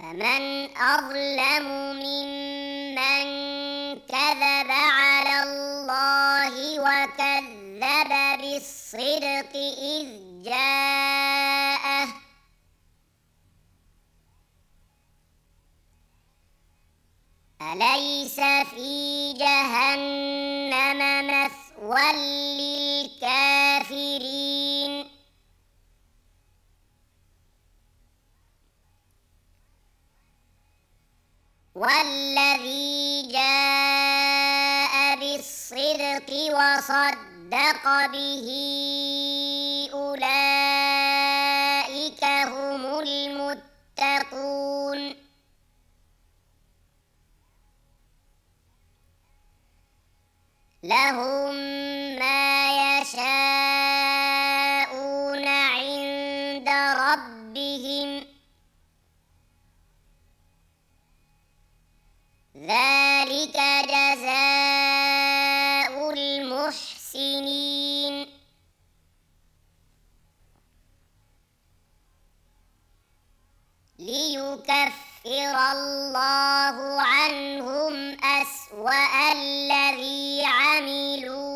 فمن أظلم ممن كذب على الله وكذب بالصدق إذ جاءه أليس في جهنم مثوى للكافرين والذي جاء بالصدق وصدق به أولئك هم المتقون لهم ما يشاءون عند ربهم ذلك جزاء المحسنين ليكفر الله عنهم أسوأ الذي عملوا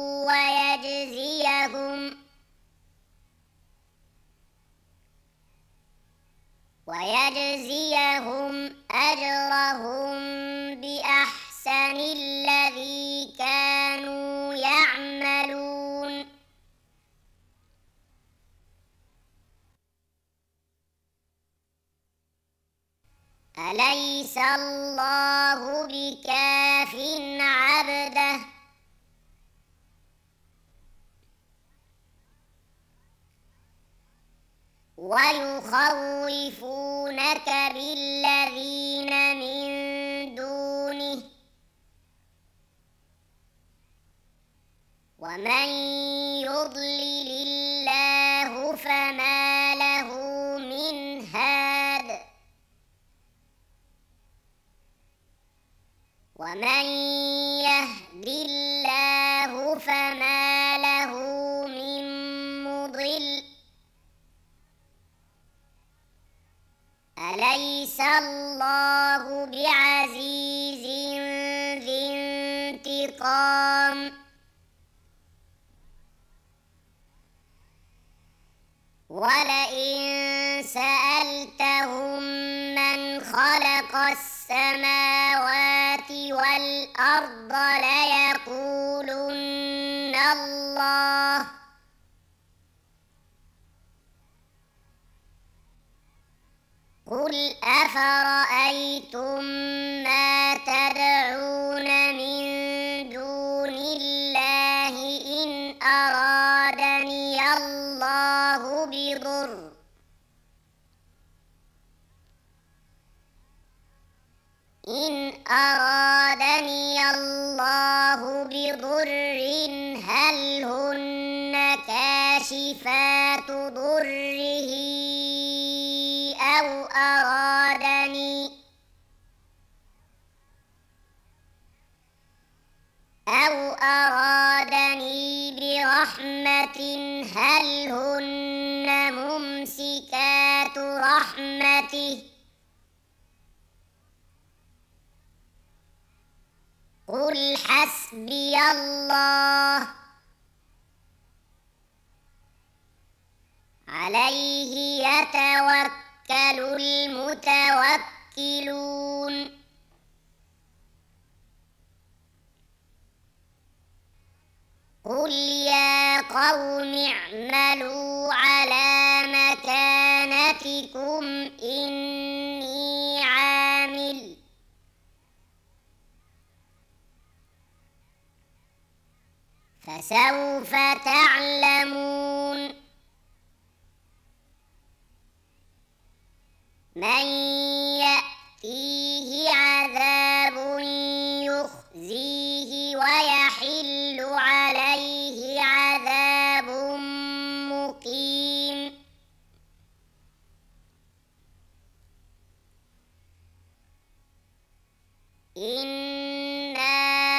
ويجزيهم أجرهم بأحسن الذي كانوا يعملون أليس الله بكاف عبده ويخوفونك بالذين من دونه ومن يضلل الله فما له من هاد ومن يهد الله فما له من مضل أليس الله بعزيز ذي انتقام ولئن سألتهم من خلق السماوات والأرض ليقولن الله قل أفرأيتم ما تدعون من دون الله إن أرادني الله بضر هل هن كاشفات ضره أو أرادني برحمة هل هن ممسكات رحمته قل حسبي الله عليه يتوكل المتوكلون قل يا قوم اعملوا على مكانتكم إني عامل فسوف تعلمون من يأتيه عذاب يخزيه ويحل عليه عذاب مقيم إنا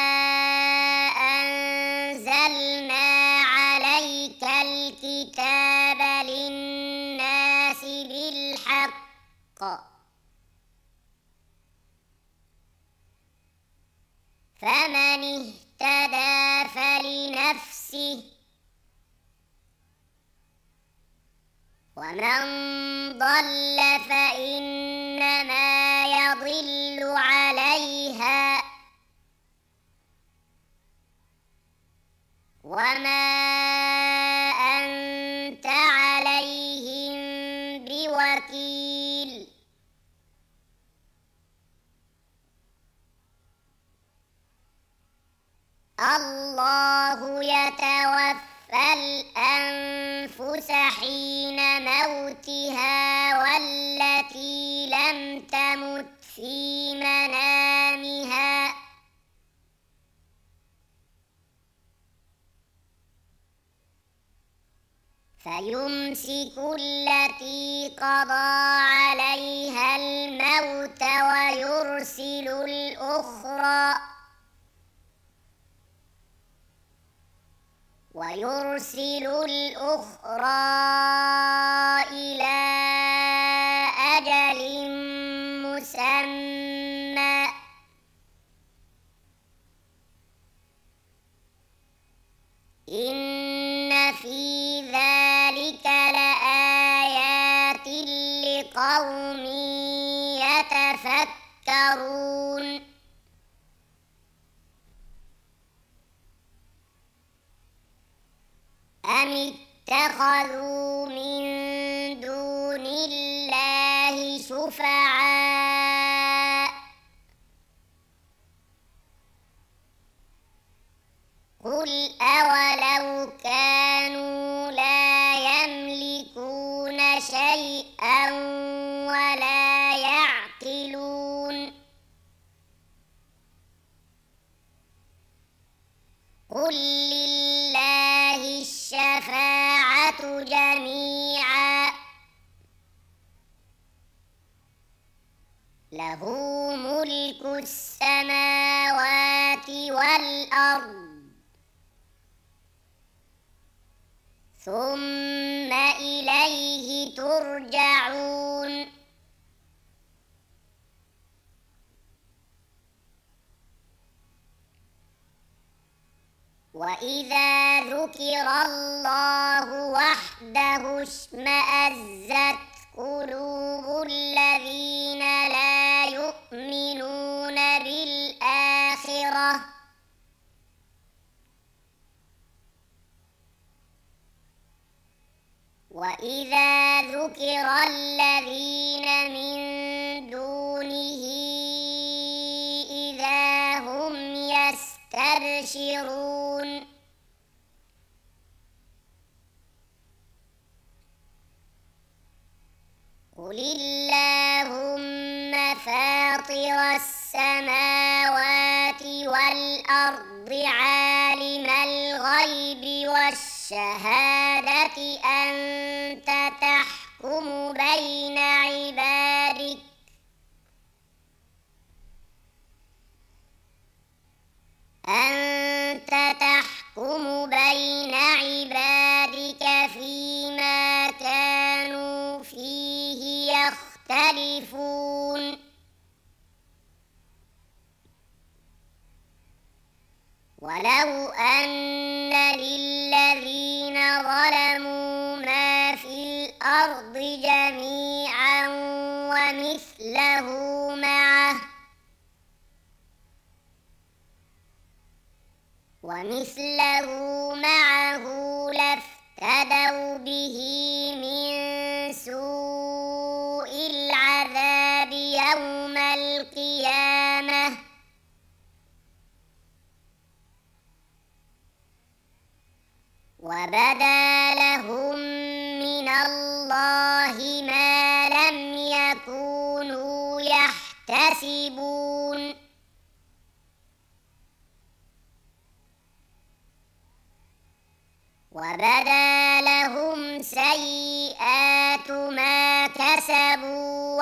أنزلنا عليك الكتاب للناس بالحق فمن اهتدى فلنفسه ومن ضل فإنما يضل عليها وما أنت عليهم بوكيل الله يتوفى الأنفس حين موتها والتي لم تمت في منامها فيمسك التي قضى عليها الموت ويرسل الأخرى إلى أجل مسمى إن في ذلك لآيات لقوم يتفكرون أم اتخذوا من دون الله شفعاء قل أولو كانوا لا يملكون شيئا ولا يعقلون قل لله الشفاعة جميعا له ملك السماوات والأرض ثم إليه ترجعون وإذا ذكر الله وحده اشمأزت قلوب الذين لا يؤمنون بالآخرة وإذا ذكر الذين من دونه إذا هم يستبشرون قل اللهم فاطر السماوات والأرض عالم الغيب والشهادة أنت تحكم بين عبادك فيما كانوا فيه يختلفون ولو أن للذين ظلموا ما في الأرض جميعا ومثله معه لافتدوا به من سوء العذاب يوم القيامة وبدا لهم من الله ما لم يكونوا يحتسبون وبدا لهم سيئات ما كسبوا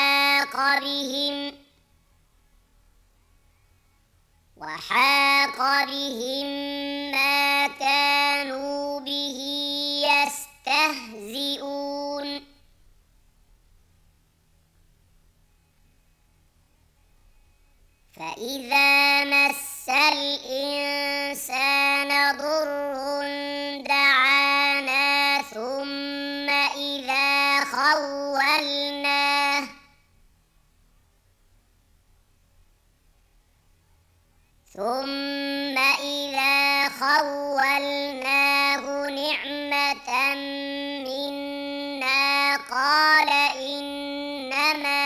وحاق بهم ما كانوا به يستهزئون فإذا مس ثم إذا خولناه نعمة منا قال إنما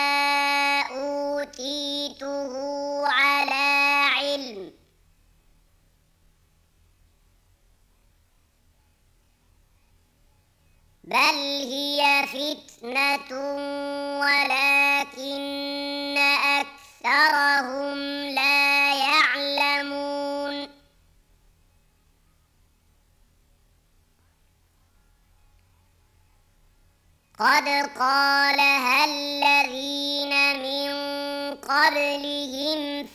أوتيته على علم بل هي فتنة ولكن أكثرهم لا يعلمون قد قالها الذين من قبلهم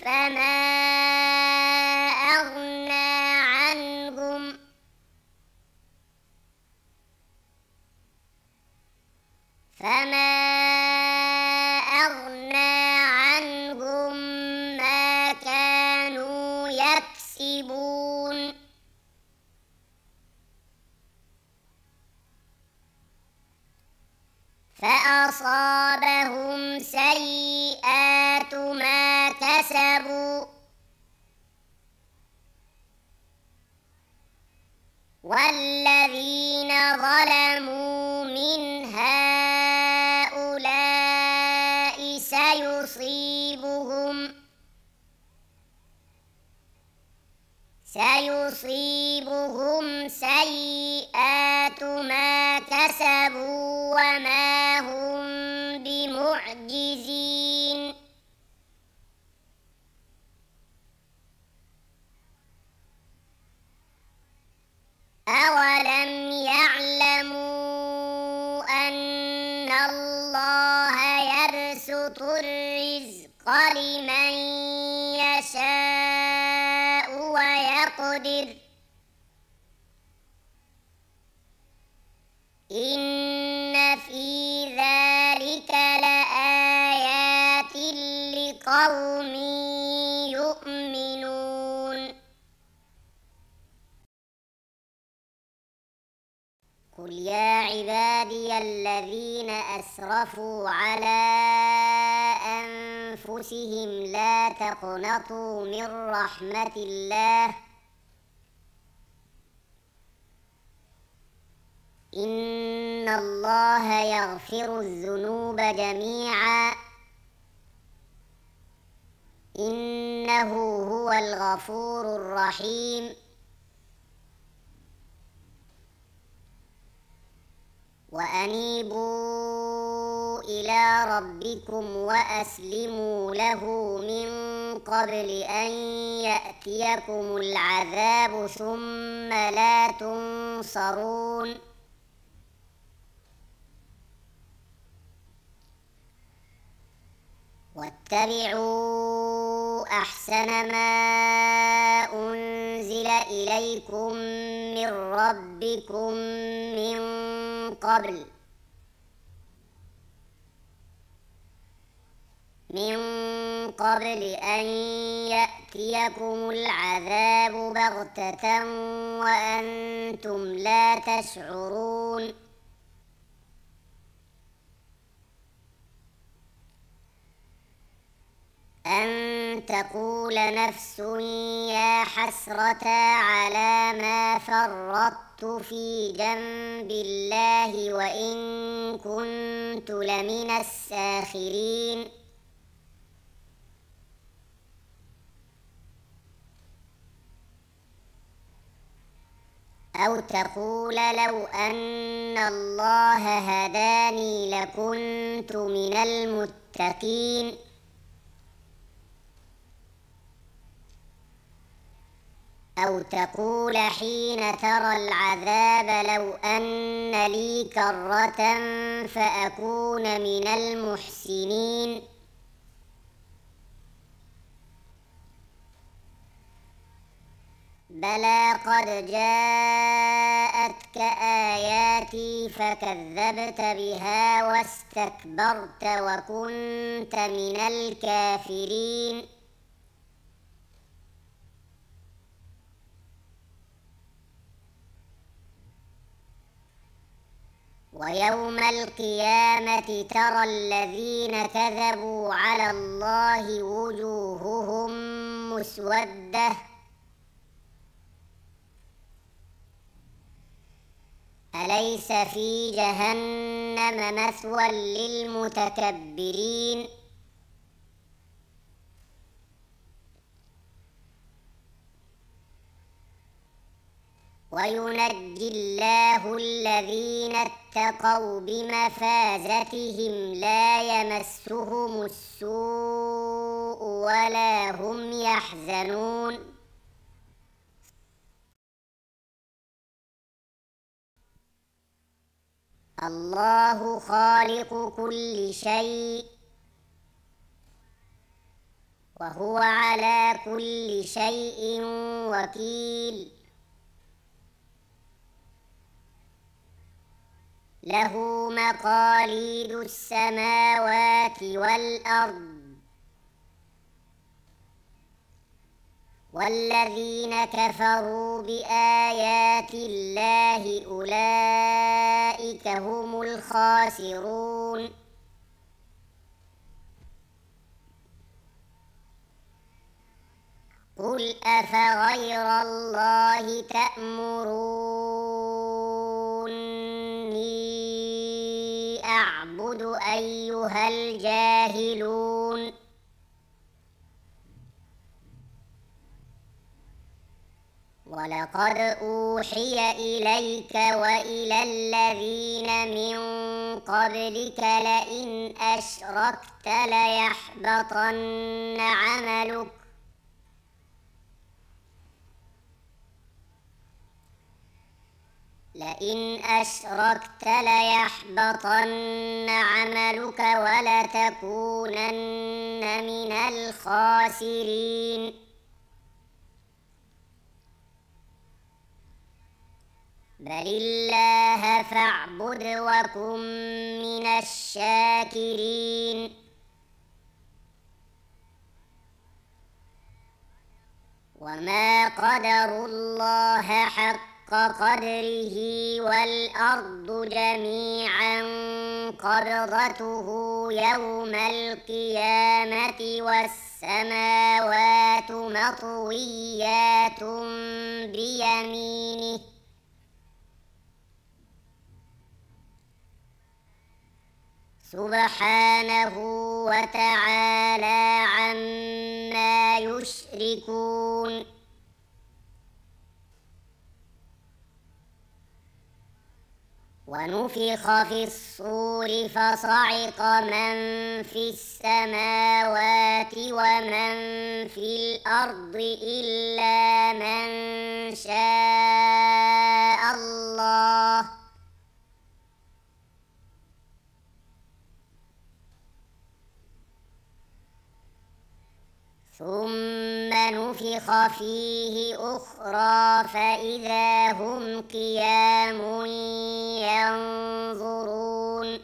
فما أغنى عنهم ما كانوا يكسبون فأصابهم سيئات ما كسبوا والذين ظلموا من هؤلاء سيصيبهم سيئات ما كسبوا وما هم بمعجزين أولم يعلموا أن الله يبسط الرزق لمن يشاء ويقدر إن في ذلك لآيات لقوم يؤمنون قل يا عبادي الذين أسرفوا على أنفسهم لا تقنطوا من رحمة الله إن الله يغفر الذنوب جميعا إنه هو الغفور الرحيم وأنيبوا إلى ربكم وأسلموا له من قبل أن يأتيكم العذاب ثم لا تنصرون واتبعوا أحسن ما أنزل إليكم من ربكم من قبل أن يأتيكم العذاب بغتة وأنتم لا تشعرون أن تقول نفس يا حسرة على ما فرطت في جنب الله وإن كنت لمن الساخرين أو تقول لو أن الله هداني لكنت من المتقين أو تقول حين ترى العذاب لو أن لي كرة فأكون من المحسنين بلى قد جاءتك آياتي فكذبت بها واستكبرت وكنت من الكافرين ويوم القيامة ترى الذين كذبوا على الله وجوههم مسودة أليس في جهنم مثوى للمتكبرين وينجي الله الذين اتقوا بمفازتهم لا يمسهم السوء ولا هم يحزنون الله خالق كل شيء وهو على كل شيء وكيل له مقاليد السماوات والأرض والذين كفروا بآيات الله أولئك هم الخاسرون قل أفغير الله تأمروني أعبد أيها الجاهلون ولقد أوحي إليك وإلى الذين من قبلك لئن أشركت ليحبطن عملك ولتكونن من الخاسرين بل الله فاعبد وكن من الشاكرين وما قدروا الله حق قدره والأرض جميعا قبضته يوم القيامة والسماوات مطويات بيمينه سبحانه وتعالى عما يشركون ونفخ في الصور فصعق من في السماوات ومن في الأرض إلا من شاء الله ثم نفخ فيه أخرى فإذا هم قيام ينظرون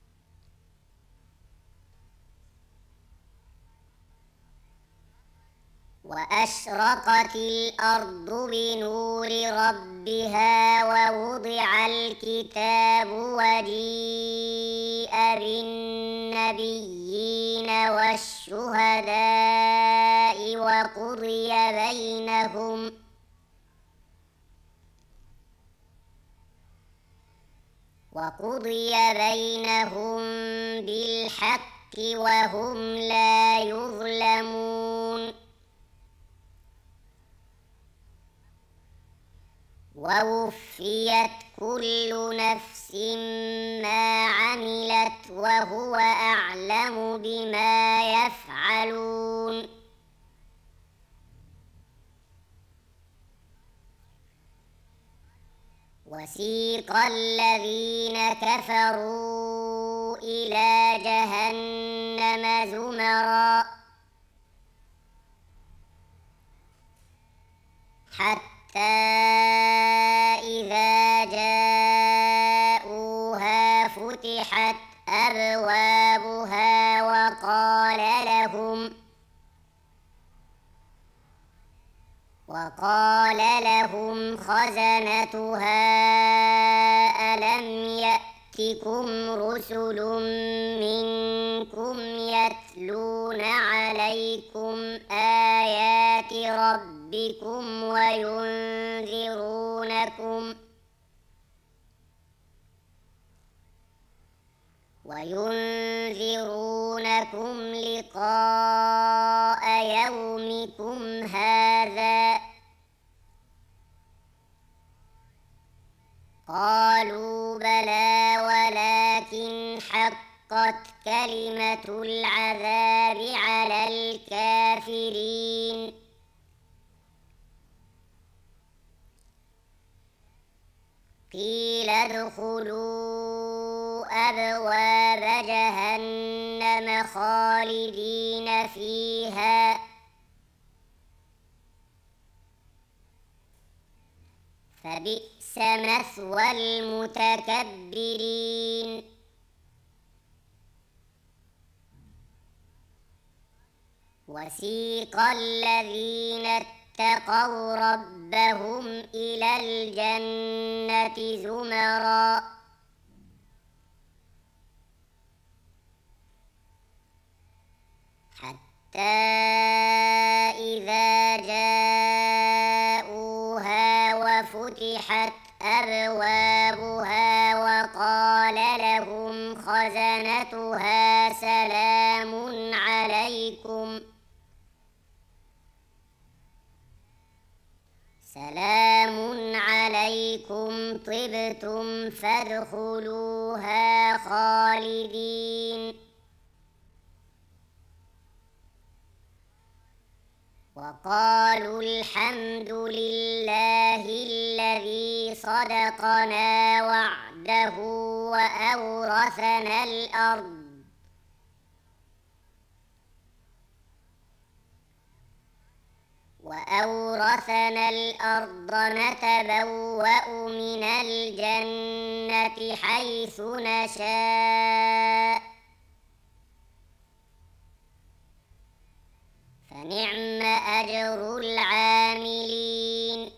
وأشرقت الأرض بنور ربها ووضع الكتاب وجيء بالنبيين والشهداء وقضي بينهم بالحق وهم لا يظلمون ووفيت كل نفس ما عملت وهو أعلم بما يفعلون وسيق الذين كفروا إلى جهنم زمرا حتى إذا جاءوها فتحت أبوابها وقال لهم خزنتها ألم يأتكم رسل منكم يتلون عليكم آيات ربكم وينذرونكم لقاء يومكم هذا. قالوا بلى ولكن حقت كلمة العذاب على الكافرين. قيل ادخلوا أبواب جهنم خالدين فيها فبئس مثوى المتكبرين. وسيق الذين اتقوا ربهم إلى الجنة زمرا حتى إذا جاءوها وفتحت أبوابها وقال لهم خزنتها سلام عليكم طبتم فادخلوها خالدين. وقالوا الحمد لله الذي صدقنا وعده وأورثنا الأرض نتبوأ من الجنة حيث نشاء فنعم أجر العاملين.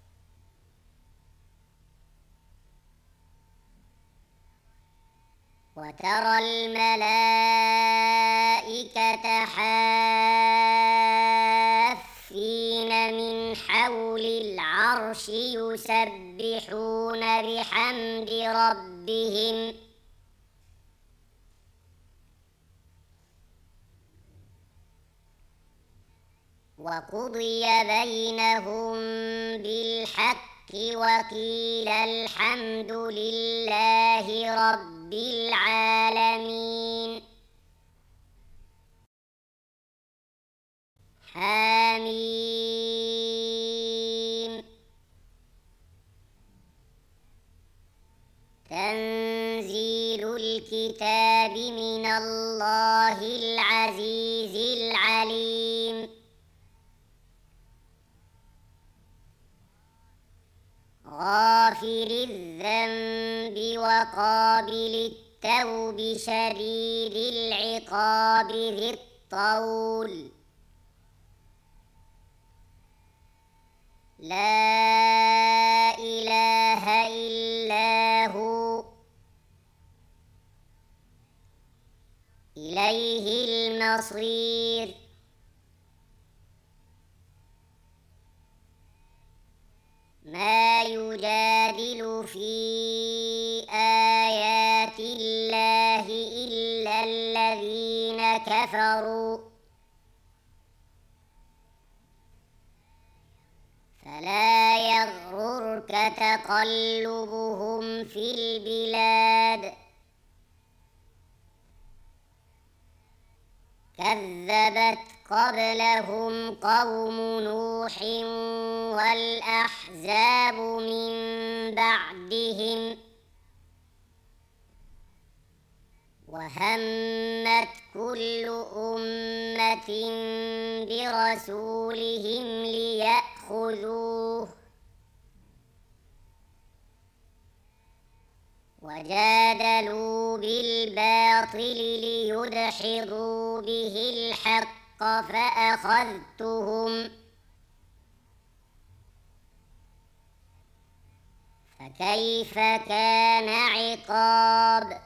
وترى الملائكة حافين من حول العرش يسبحون بحمد ربهم وقضي بينهم بالحق وقيل الحمد لله رب العالمين. حميم. تنزيل الكتاب من الله العزيز العليم. غافر الذنب وقابل التوب شديد العقاب ذي الطول. لا إله إلا هو إليه المصير. ما يجادل في آيات الله إلا الذين كفروا فلا يغررك تقلبهم في البلاد. كذبت قبلهم قوم نوح والأحزاب من بعدهم وهمت كل أمة برسولهم ليأخذوه وجادلوا بالباطل ليدحضوا به الحق فأخذتهم فكيف كان عقاب.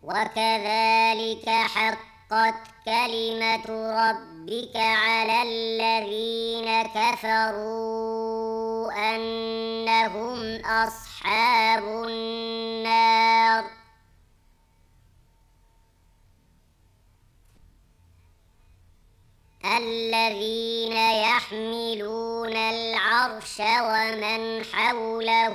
وكذلك حقت كلمة ربك على الذين كفروا أنهم أصحاب النار. الذين يحملون العرش ومن حوله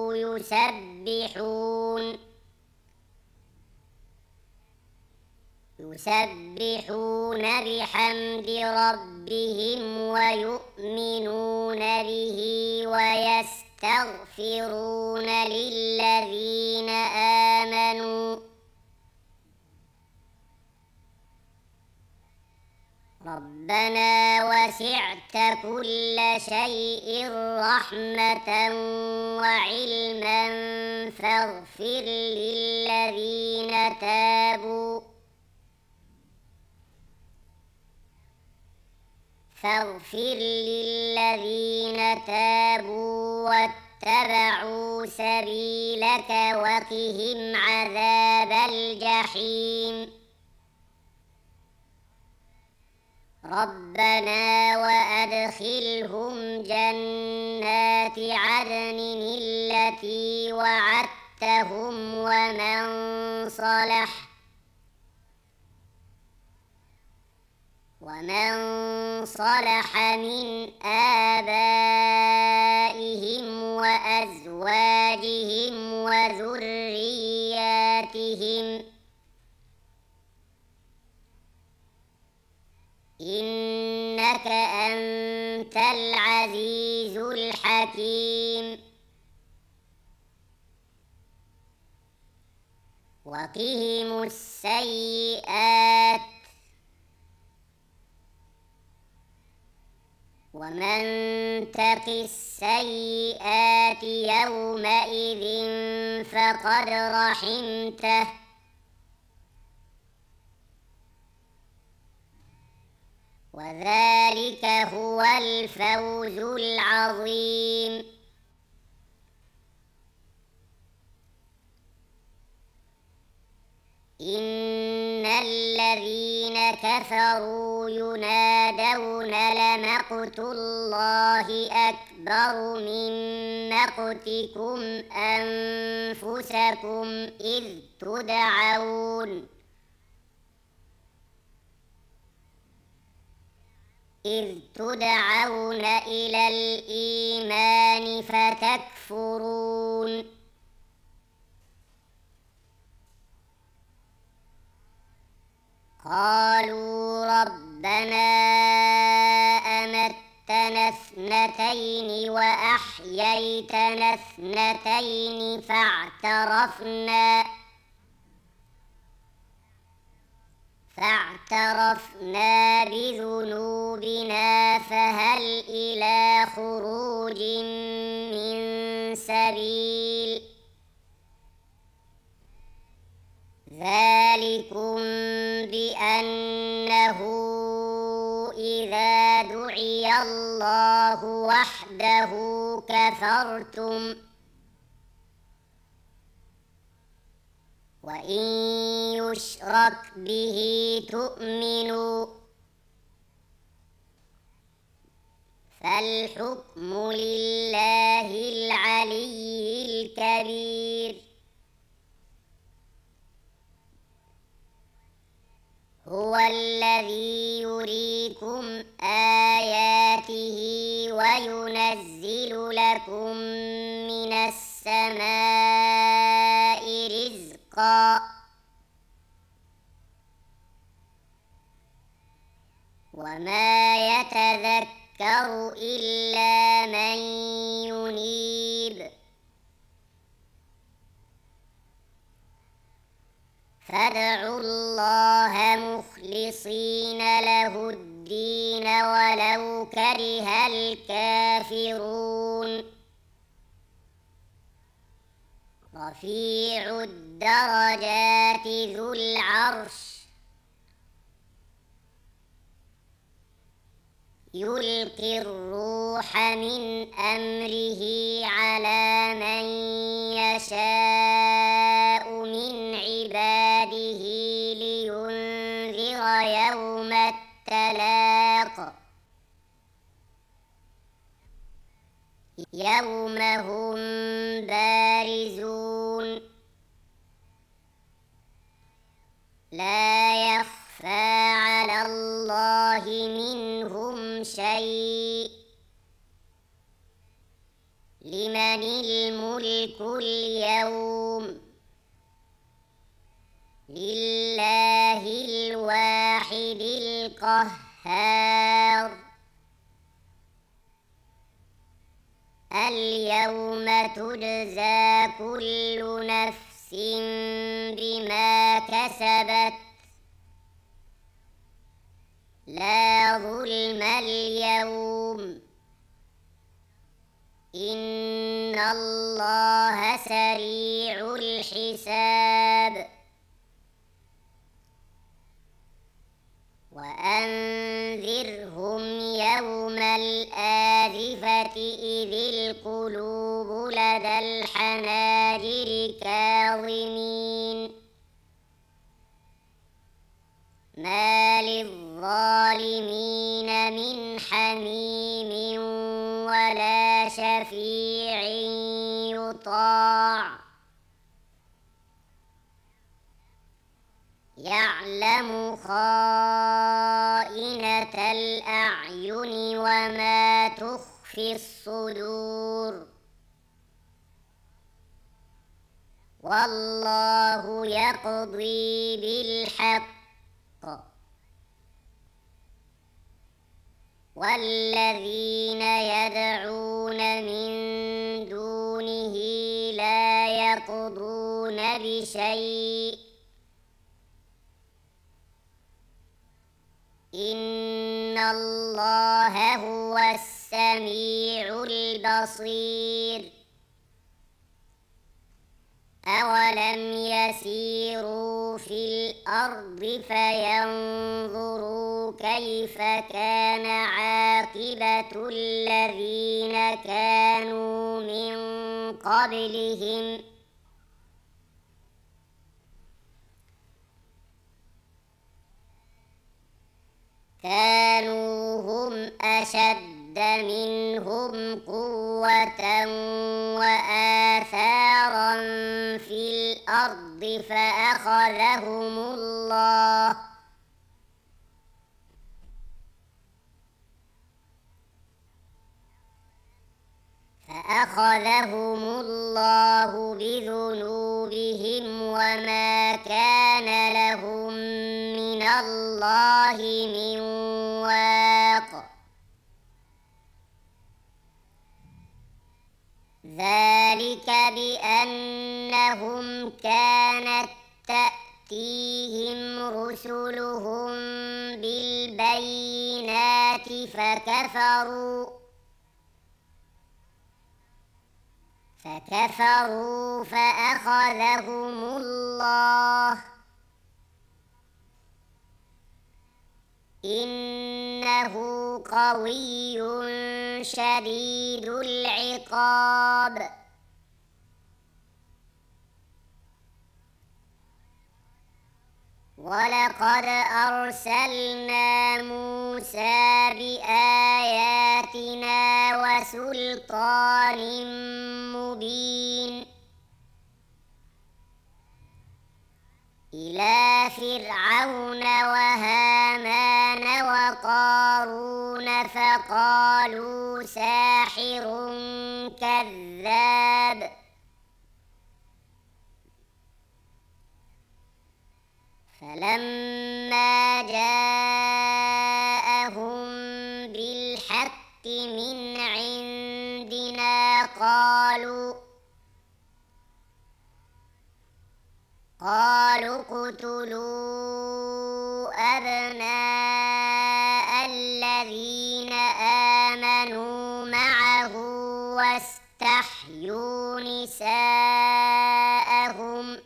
يسبحون بحمد ربهم ويؤمنون به ويستغفرون للذين آمنوا ربنا وسعت كل شيء رحمة وعلما فاغفر للذين تابوا واتبعوا سبيلك وقهم عذاب الجحيم. ربنا وأدخلهم جنات عدن التي وعدتهم ومن صلح من آبائهم وأزواجهم وذرياتهم إنك أنت العزيز الحكيم. وقهم السيئات ومن تق السيئات يومئذ فقد رحمته وذلك هو الفوز العظيم. إن الذين كفروا ينادون لمقت الله أكبر من مقتكم أنفسكم إذ تدعون إلى الإيمان فتكفرون. قالوا ربنا أمتنا اثنتين وأحييتنا اثنتين فاعترفنا بذنوبنا فهل إلى خروج من سبيل. ذلكم بأنه إذا دعي الله وحده كفرتم وإن يشرك به تؤمنوا فالحكم لله العلي الكبير. هو الذي يريكم آياته وينزل لكم من السماء رزقا وما يتذكر إلا من ينيب. فادعوا الله مخلصين له الدين ولو كره الكافرون. رفيع الدرجات ذو العرش يلقي الروح من أمره على من يشاء من عباده التلاق يوم هم بارزون لا يخفى على الله منهم شيء لمن الملك اليوم لله الواحد القهار اليوم تجزى كل نفس بما كسبت لا ظلم اليوم إن الله سريع الحساب وأنذرهم يوم الآزفة إذ القلوب لدى الحناجر كاظمين ما للظالمين من حميم ولا شفيع يطاع يعلم خائنة الأعين وما تخفي الصدور والله يقضي بالحق والذين يدعون من دونه لا يقضون بشيء إن الله هو السميع البصير أولم يسيروا في الأرض فينظروا كيف كان عاقبة الذين كانوا من قبلهم كانوا هم أشد منهم قوة وآثارا في الأرض فأخذهم الله بذنوبهم وما كان لهم من الله من واق ذلك بأنهم كانت تأتيهم رسلهم بالبينات فكفروا فأخذهم الله إنه قوي شديد العقاب ولقد أرسلنا موسى بآياتنا وسلطان مبين إلى فرعون وهامان وقارون فقالوا ساحر كذاب فلما جاءهم بالحق من عندنا قالوا اقتلوا أبناء الذين آمنوا معه واستحيوا نساءهم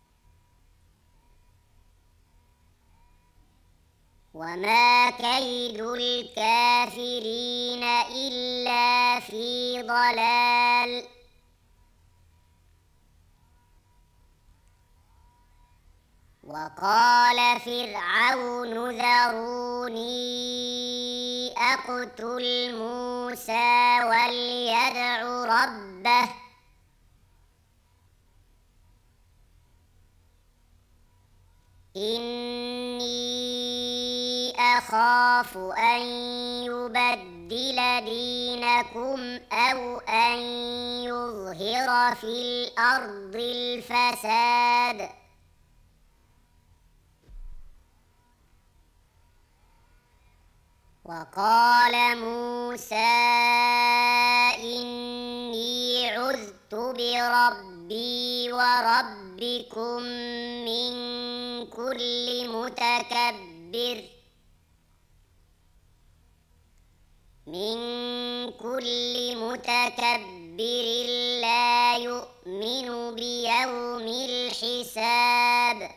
وما كيد الكافرين إلا في ضلال وقال فرعون ذروني أقتل موسى وليدع ربه إني أخاف أن يبدل دينكم أو أن يظهر في الأرض الفساد وقال موسى إني عذت بربي وربكم من كل متكبر لا يؤمن بيوم الحساب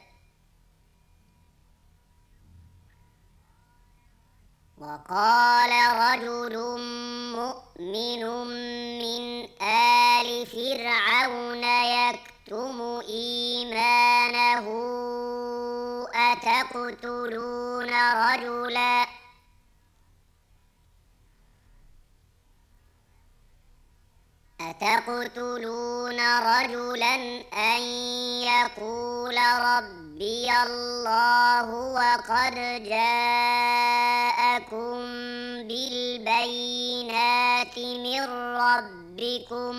وقال رجل مؤمن من آل فرعون يكتم إيمانه أتقتلون رجلا أن يقول ربي الله وقد جاءكم بالبينات من ربكم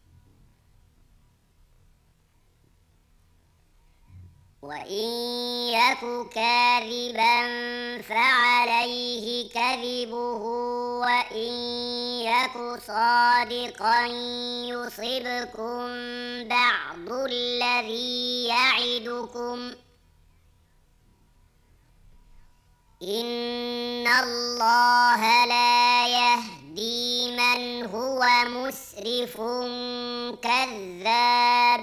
وإن يك كاذبا فعليه كذبه وإن يك صادقا يصبكم بعض الذي يعدكم إن الله لا يهدي من هو مسرف كذاب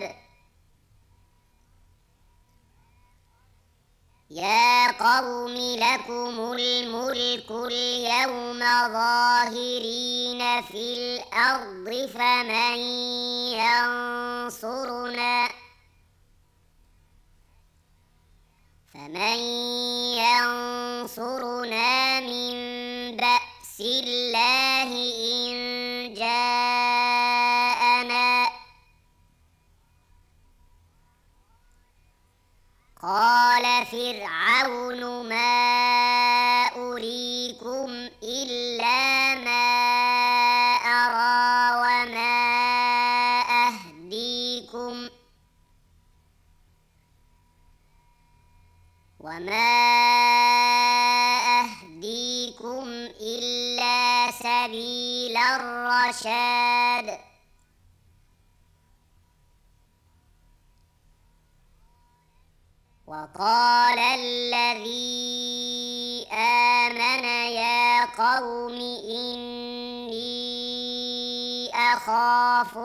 يا قوم لكم الملك اليوم ظاهرين في الأرض فمن ينصرنا من بأس الله إن جاءنا قال فرعون ما أريكم إلا ما أرى وما أهديكم إلا سبيل الرشاد وقال الذي آمن يا قوم إني أخاف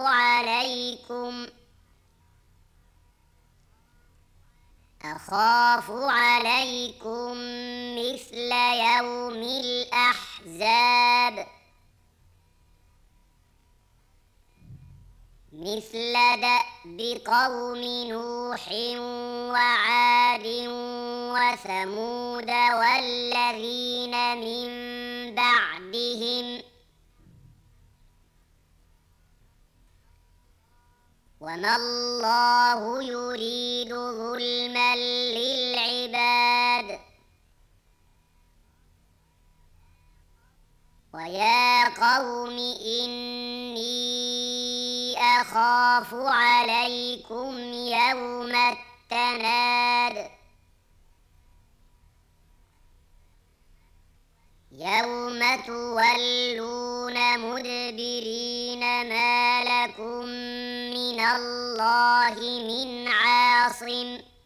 عليكم مثل يوم الأحزاب مثل دأب قوم نوح وعاد وثمود والذين من بعدهم وما الله يريد ظلما للعباد ويا قوم إني أخاف عليكم يوم التناد يوم تولون مدبرين ما لكم من الله من عاصم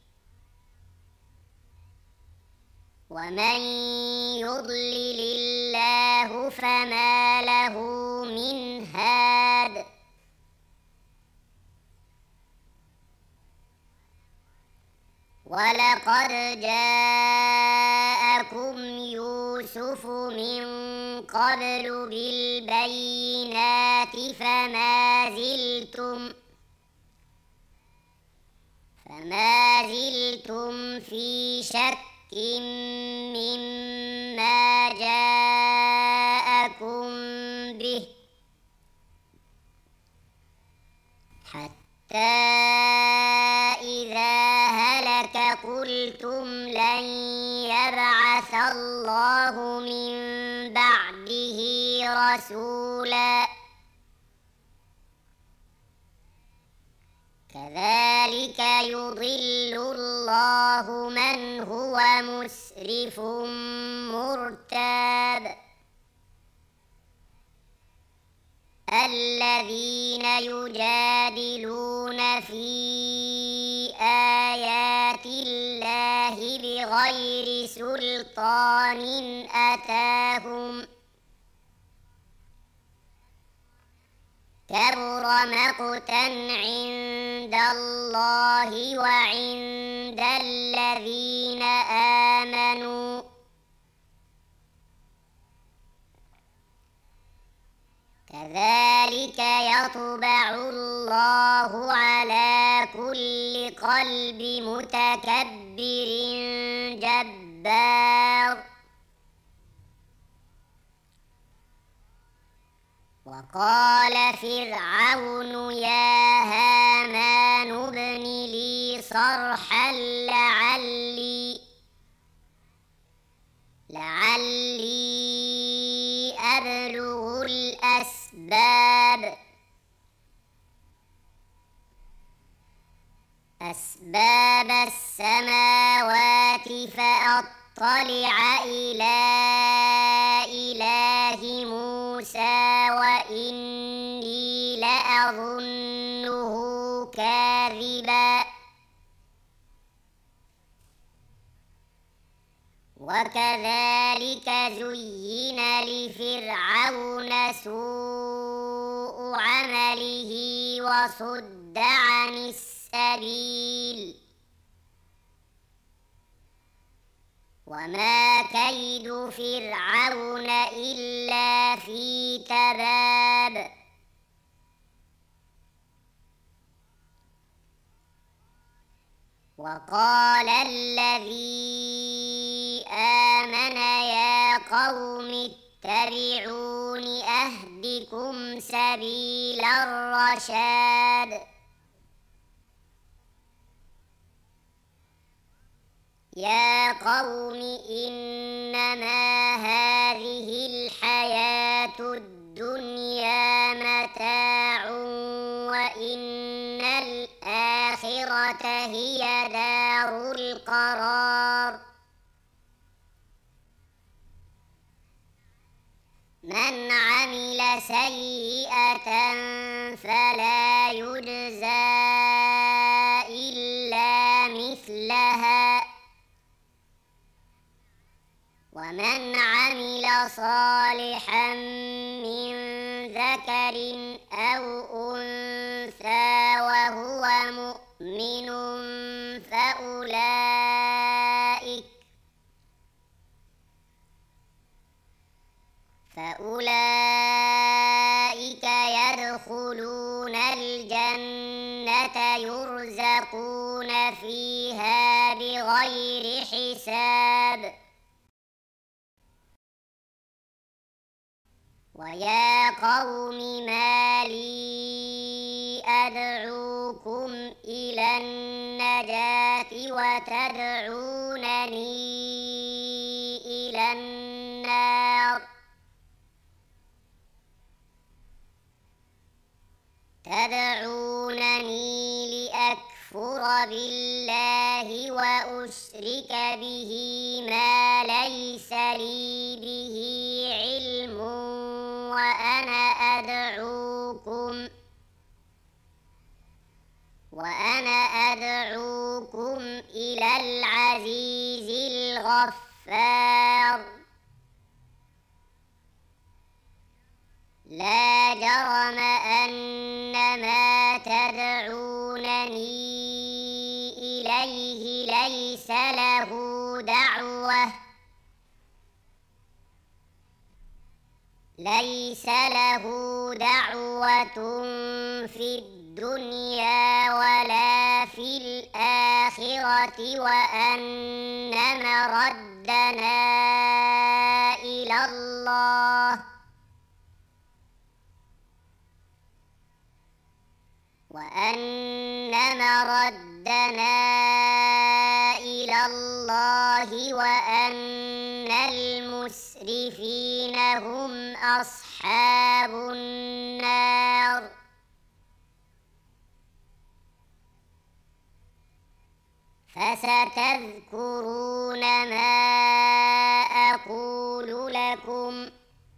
ومن يضلل الله فما له من هاد ولقد جاءكم يوسف من قبل بالبينات فما زلتم في شك مما جاءكم به حتى إذا هلك قلتم لن يبعث الله من بعده رسولا كذلك يضل الله من هو مسرف مرتاب الذين يجادلون في آيات الله بغير سلطان أتاهم كبر مقتا عند الله وعند الذين آمنوا كذلك يطبع الله على كل قلب متكبر جبار وقال فرعون يا هامان ابن لي صرحا لعلي أبلغ أسباب السماوات فأطلع إلى إله موسى وإني لأظنه كاذبا وكذلك زين لفرعون سوء عمله وصد عن السبيل وما كيد فرعون إلا في تباب وقال الذي آمن يا قوم اتبعون أهدكم سبيل الرشاد يا قوم إنما هذه الحياة الدنيا متاع وإن الآخرة هي دار القرار من عمل سيئة فلا يجزى إلا مثلها ومن عمل صالحا من ذكر أو أنثى وهو مؤمن فأولئك يدخلون الجنة يرزقون فيها بغير حساب ويا قوم ما لي أدعوكم إلى النجاة وتدعونني إلى النار لأكفر بالله وأشرك به ما ليس لي به علم وأنا أدعوكم إلى العزيز الغفار لا جرم أن ما تدعونني إليه ليس له دعوة في الدنيا ولا في في الآخرة وأن مردنا إلى الله وأن المسرفين هم أصحاب النار فستذكرون ما أقول لكم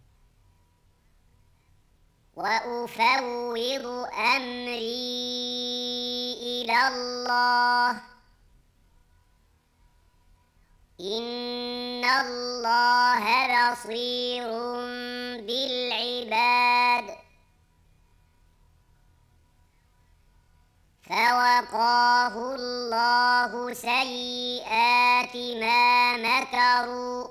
وأفوض أمري إلى الله إن الله بصير بالعباد فوقاه الله سيئات ما مكروا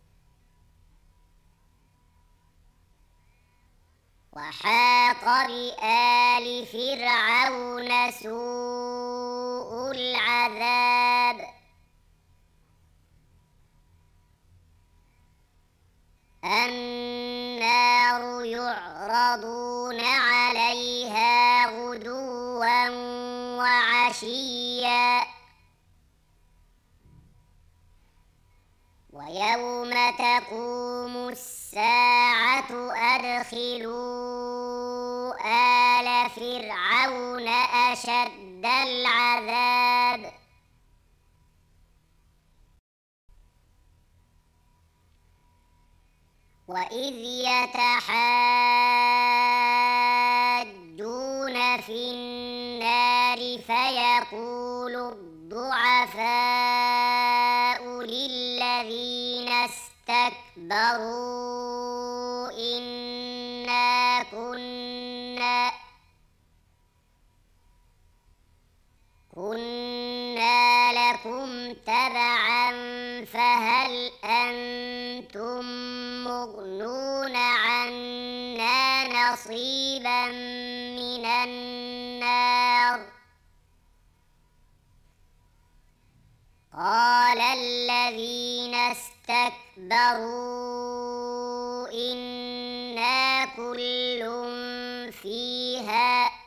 وحاق بآل فرعون سوء العذاب النار يعرضون عليها غدوا وعشيا ويوم تقوم الساعة أدخلوا آل فرعون أشد العذاب وإذ يتحاجون في النار فيقول الضعفاء للذين استكبروا إنا كنا لكم تبعا فهل أنتم مغنون عنا نصيبا من النار قال الذين استكبروا إنا كل فيها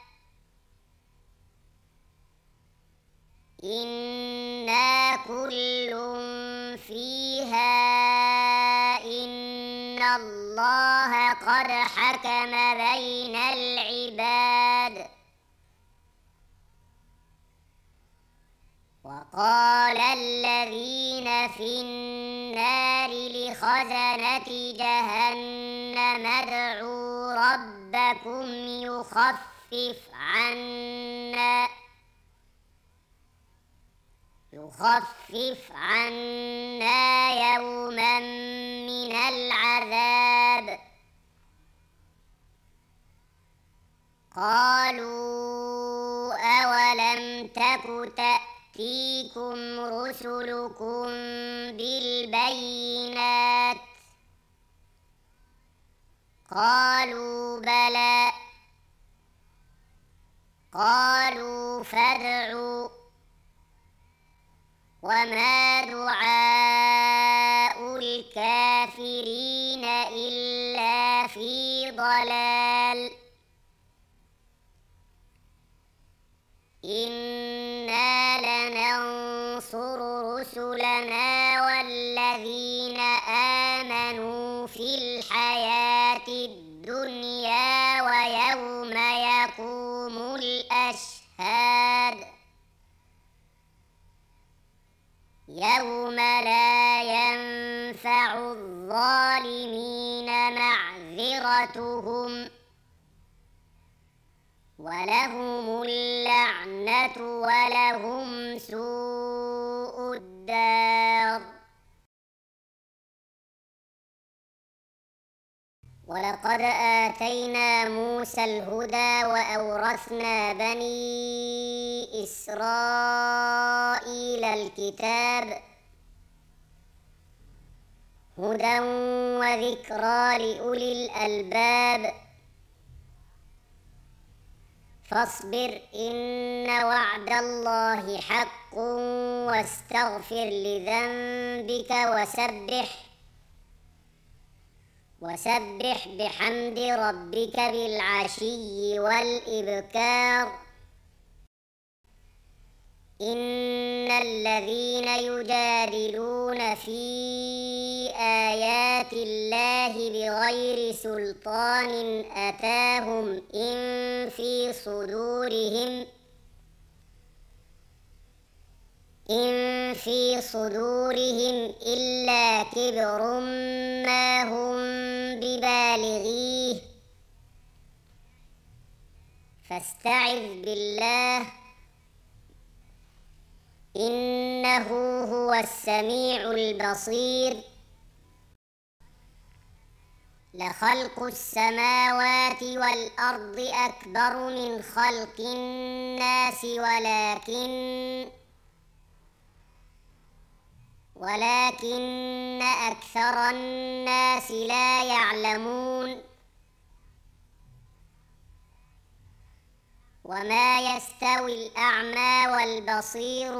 إن الله قد حكم بين العباد وقال الذين في النار لخزنة جهنم ادعوا ربكم يخفف عنا يوما من العذاب قالوا أولم تك تأتيكم رسلكم بالبينات قالوا بلى قالوا فادعوا وما دعاء الكافرين إلا في ضلال إنا لننصر رسلنا والذين آمنوا في الحياة الدنيا ويوم يقوم الأشهاد يوم لا ينفع الظالمين معذرتهم ولهم اللعنة ولهم سوء الدار ولقد آتينا موسى الهدى وأورثنا بني إسرائيل الكتاب هدى وذكرى لأولي الألباب فاصبر إن وعد الله حق واستغفر لذنبك وسبح بحمد ربك بالعشي والإبكار. إن الذين يجادلون في آيات الله بغير سلطان أتاهم إن في صدورهم إلا كبر ما هم ببالغيه فاستعذ بالله إنه هو السميع البصير. لخلق السماوات والأرض أكبر من خلق الناس ولكن أكثر الناس لا يعلمون. وما يستوي الأعمى والبصير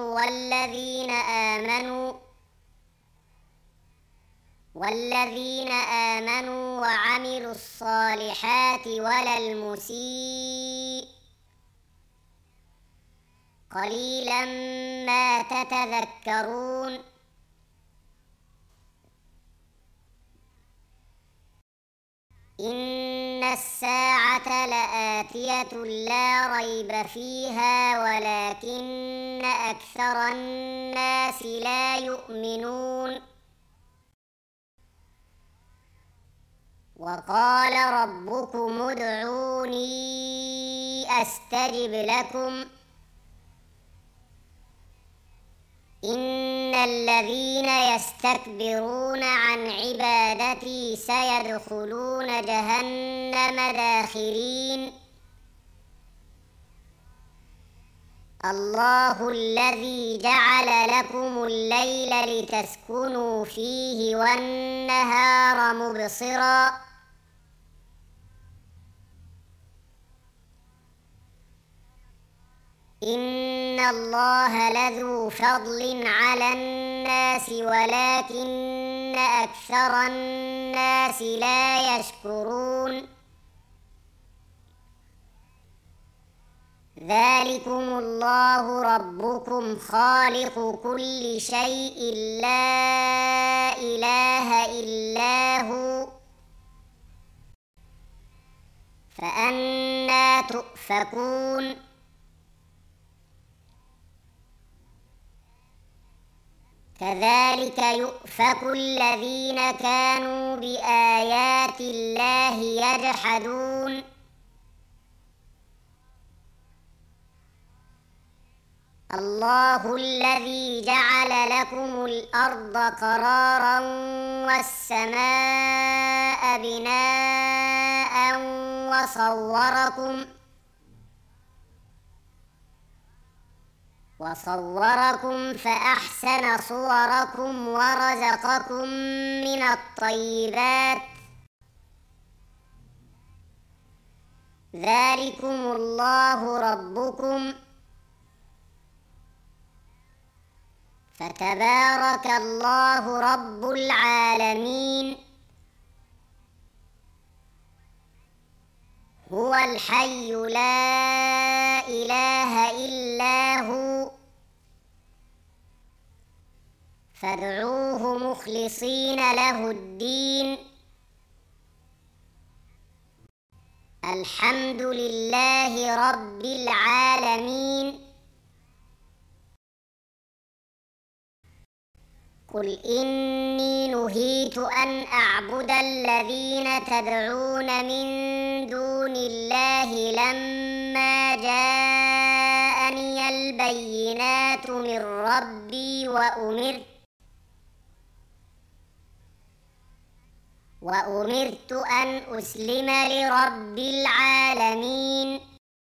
والذين آمنوا وعملوا الصالحات ولا المسيء قليلا ما تتذكرون. إن الساعة لآتية لا ريب فيها ولكن أكثر الناس لا يؤمنون. وقال ربكم ادعوني أستجب لكم. إن الذين يستكبرون عن عبادتي سيدخلون جهنم داخرين. الله الذي جعل لكم الليل لتسكنوا فيه والنهار مبصرا إن الله لذو فضل على الناس ولكن أكثر الناس لا يشكرون. ذلكم الله ربكم خالق كل شيء لا إله إلا هو فأنى تؤفكون. كذلك يؤفك الذين كانوا بآيات الله يجحدون. الله الذي جعل لكم الأرض قرارا والسماء بناء وصوركم فأحسن صوركم ورزقكم من الطيبات. ذلكم الله ربكم فتبارك الله رب العالمين. هو الحي لا إله إلا هو فادعوه مخلصين له الدين. الحمد لله رب العالمين. قل إني نهيت أن أعبد الذين تدعون من دون الله لما جاءني البينات من ربي وأمرت أن أسلم لرب العالمين.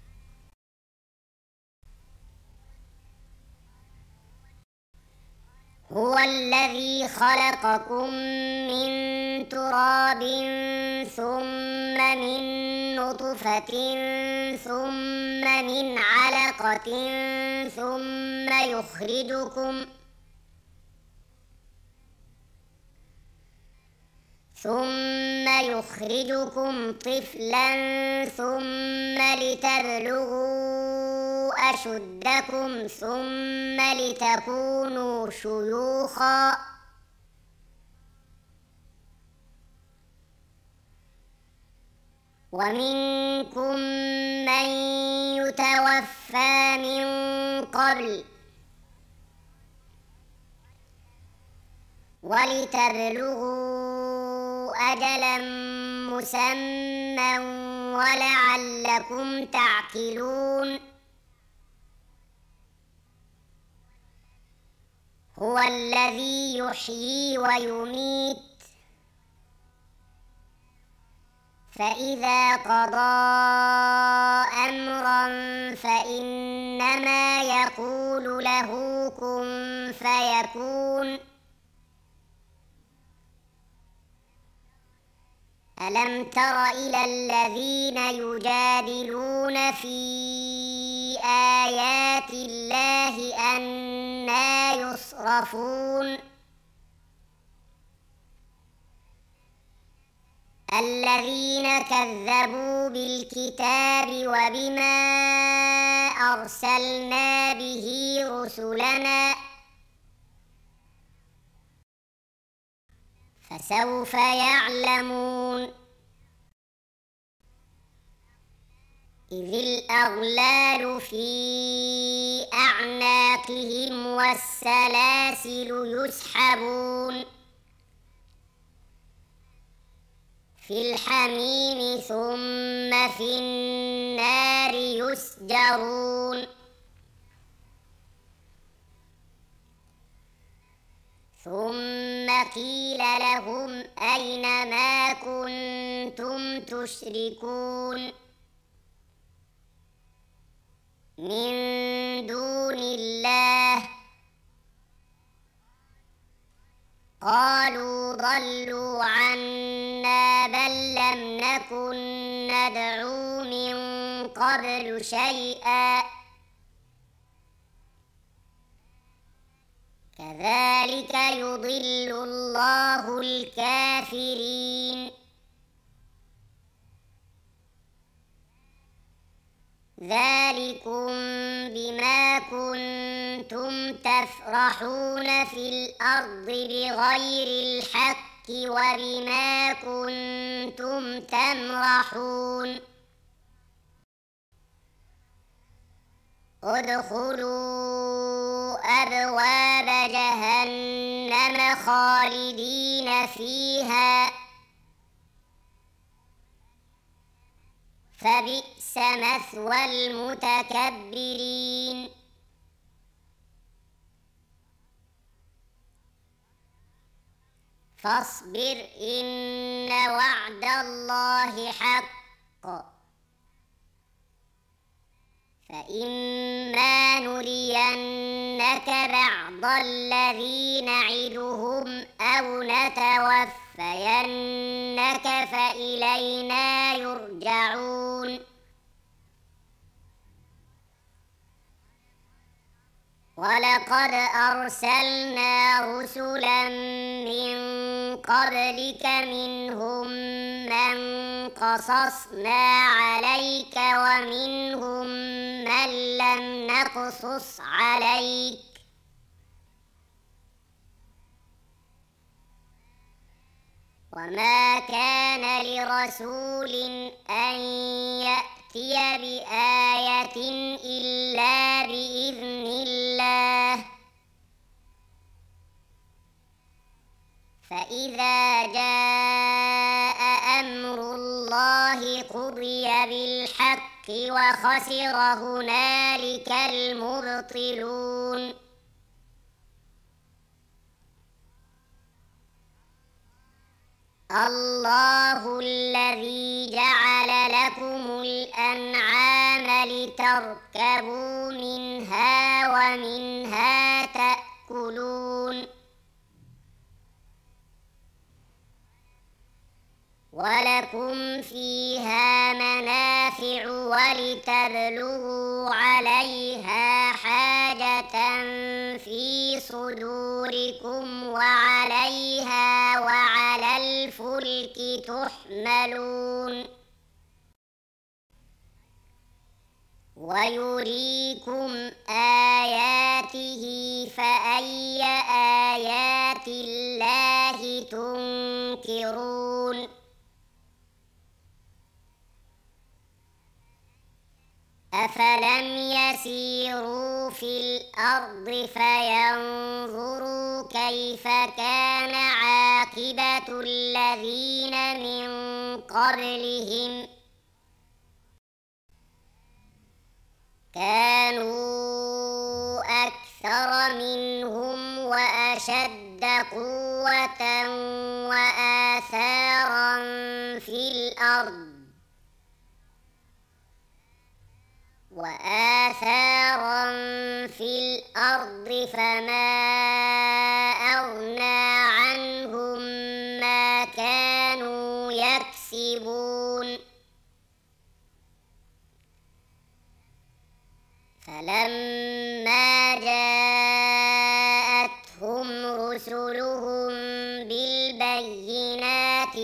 هو الذي خلقكم من تراب ثم من نطفة ثم من علقة ثم يخرجكم طفلا ثم لتبلغوا أشدكم ثم لتكونوا شيوخا ومنكم من يتوفى من قبل ولتبلغوا أجلا مسمى ولعلكم تعقلون هو الذي يحيي ويميت فإذا قضى أمرا فإنما يقول له كن فيكون ألم تر إلى الذين يجادلون في آيات الله أنى يصرفون الذين كذبوا بالكتاب وبما أرسلنا به رسلنا فسوف يعلمون إذ الأغلال في أعناقهم والسلاسل يسحبون في الحميم ثم في النار يسجرون ثم قيل لهم أين ما كنتم تشركون من دون الله قالوا ضلوا عنا بل لم نكن ندعو من قبل شيئا كذلك يضل الله الكافرين ذلكم بما كنتم تفرحون في الأرض بغير الحق وبما كنتم تمرحون ادخلوا أبواب جهنم خالدين فيها فبئس مثوى المتكبرين فاصبر إن وعد الله حق فإما نرينك بعض الذي نعدهم أو نتوفينك فإلينا يرجعون ولقد أرسلنا رسلا من قبلك منهم من قصصنا عليك ومنهم من لم نقصص عليك وما كان لرسول أن يأتي بآية إلا بإذن الله فإذا جاء أمر الله قضي بالحق وخسر هنالك المبطلون الله الذي جعل لكم الأنعام لتركبوا منها ومنها تأكلون ولكم فيها منافع ولتبلغوا عليها حاجة في صدوركم وعليها وعلى الفلك تحملون ويريكم آياته فأي آيات الله تنكرون أفلم يسيروا في الأرض فينظروا كيف كان عاقبة الذين من قبلهم كانوا أكثر منهم وأشد قوة وآثارا في الأرض فما أغنى عنهم ما كانوا يكسبون فلما جاءتهم رسلهم بالبينات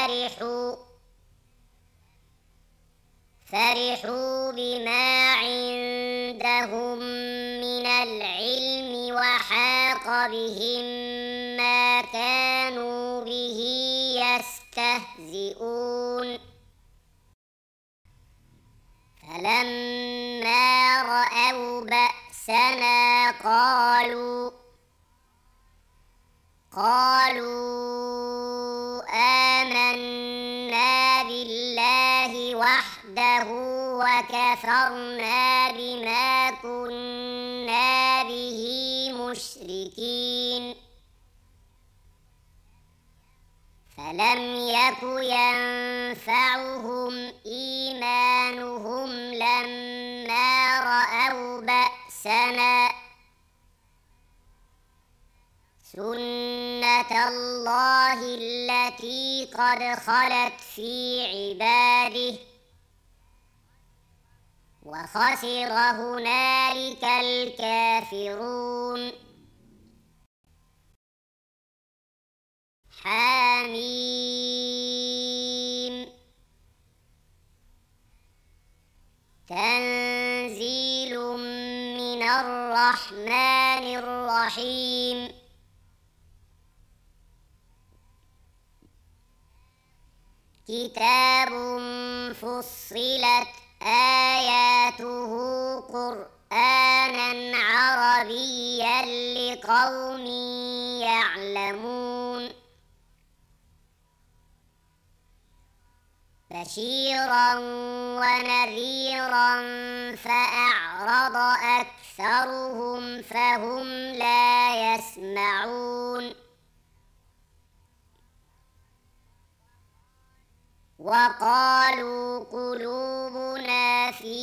فرحوا بما عندهم من العلم وحاق بهم ما كانوا به يستهزئون فلما رأوا بأسنا قالوا آمنا بالله وحده وكفرنا بما كنا به مشركين فلم يك ينفعهم إيمانهم لما رأوا بأسنا سنة الله التي قد خلت في عباده وخسر هنالك الكافرون حميم تنزيل من الرحمن الرحيم كتاب فصلت آياته قرآنا عربيا لقوم يعلمون بشيرا ونذيرا فأعرض أكثرهم فهم لا يسمعون وقالوا قلوبنا في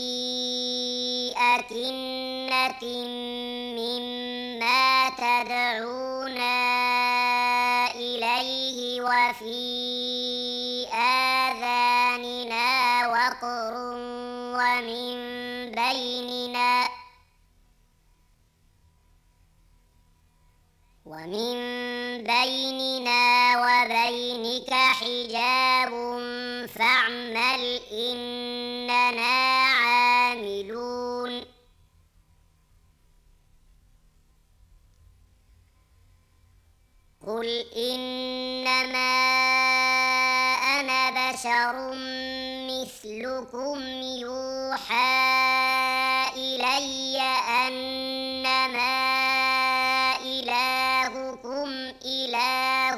أكنة مما تدعونا إليه وفي آذاننا وقر ومن بيننا وبينك حجاب فاعمل إننا عاملون قل إنما أنا بشر مثلكم يوحى إلي أنما إلهكم إله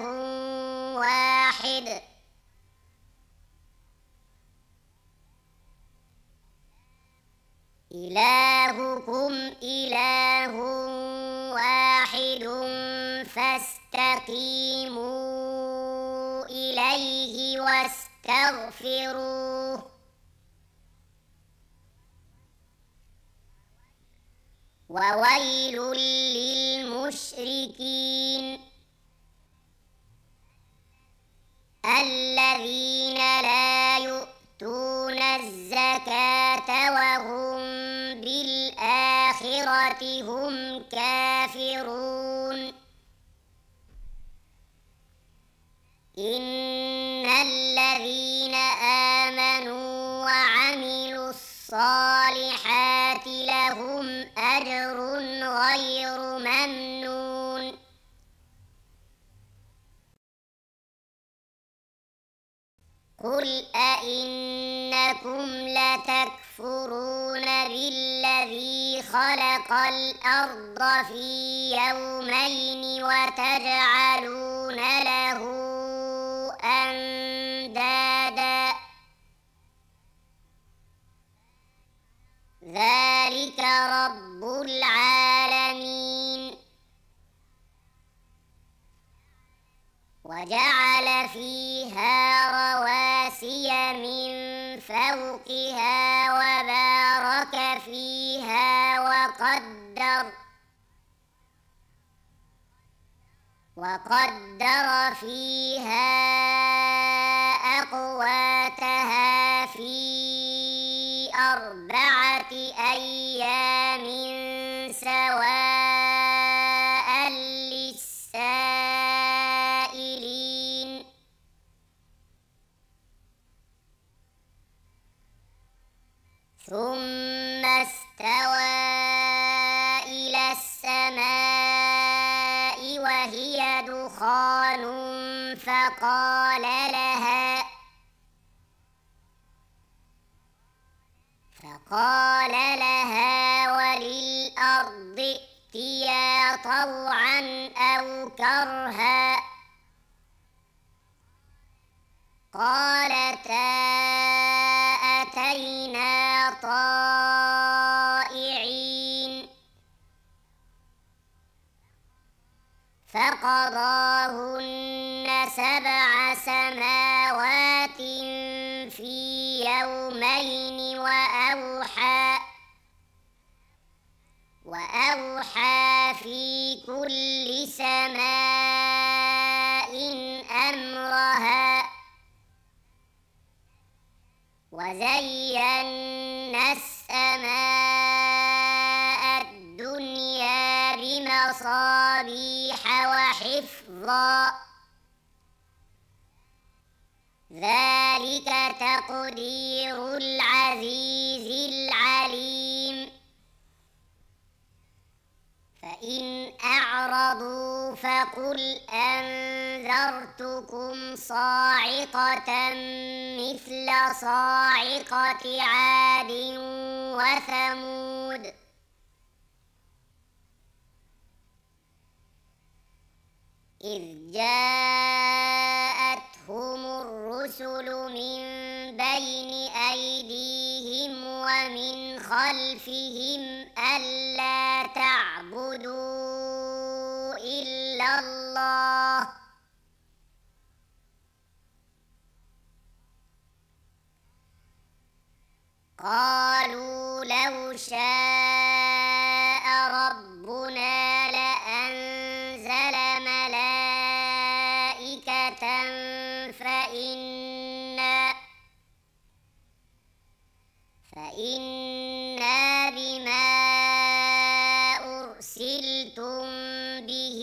واحد فاستقيموا إليه واستغفروه وويل للمشركين الذين لا يؤتون الزكاة وهم بالآخرة هم كافرون إن الذين آمنوا وعملوا الصالحات لهم أجر غير ممنون قل أئنكم لتكفرون بالذي خلق الأرض في يومين وتجعلون له أندادا ذلك رب العالمين وجعل فيها رواسي من فوقها وبارك فيها وقدر فيها أقواتها في 4 أيام سواء للسائلين ثم استوى إلى السماء وهي دخان فقال لها وللأرض ائتيا طوعا أو كرها قالتا أتينا طائعين فقضاهن 7 سماوات في يومين وأوحى في كل سماء أمرها وزينا السماء الدنيا بمصابيح وحفظا ذلك تقدير العزيز العليم فإن أعرضوا فقل أنذرتكم صاعقة مثل صاعقة عاد وثمود إذ جاءتهم الرسل من بين أيديهم ومن خلفهم ألا تعبدوا إلا الله قالوا لو شاء ربنا لأنزل ملائكة فإنا بما أرسلتم به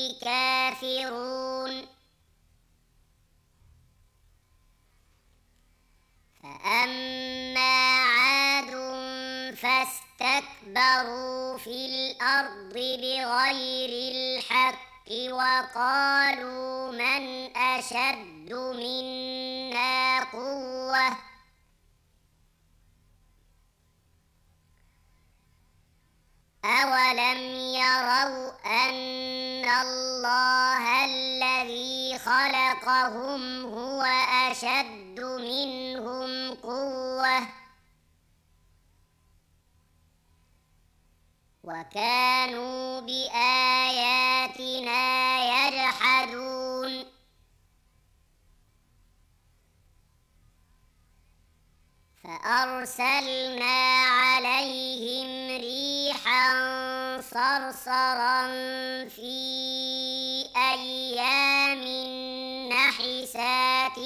كافرون فأما عاد فاستكبروا في الأرض بغير الحق وقالوا من أشد منا قوة أولم يروا أن الله الذي خلقهم هو أشد منهم قوة وكانوا بآياتنا يجحدون فأرسلنا عليهم ريحا صرصرا في أيام نحسات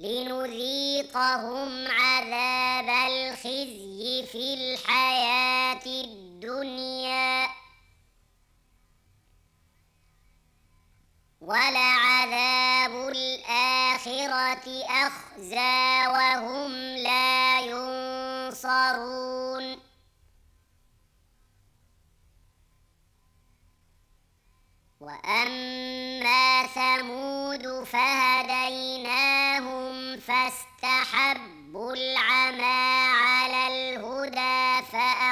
لنذيقهم عذاب الخزي في الحياة الدنيا ولعذاب الآخرة أخزى وهم لا ينصرون وأما ثمود فهديناهم فاستحبوا العمى على الهدى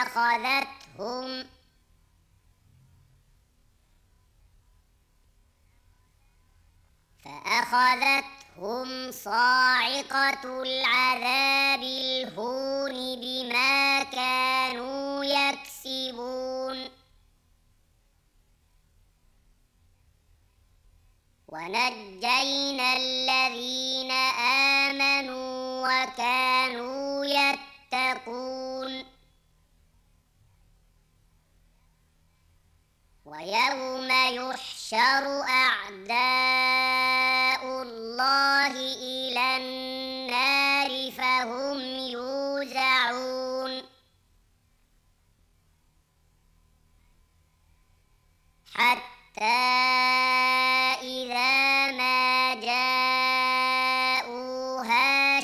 فأخذتهم صاعقة العذاب الهون بما كانوا يكسبون ونجينا الذين آمنوا وكانوا يتقون ويوم يحشر أعداء الله إلى النار فهم يوزعون حتى إذا ما جاءوها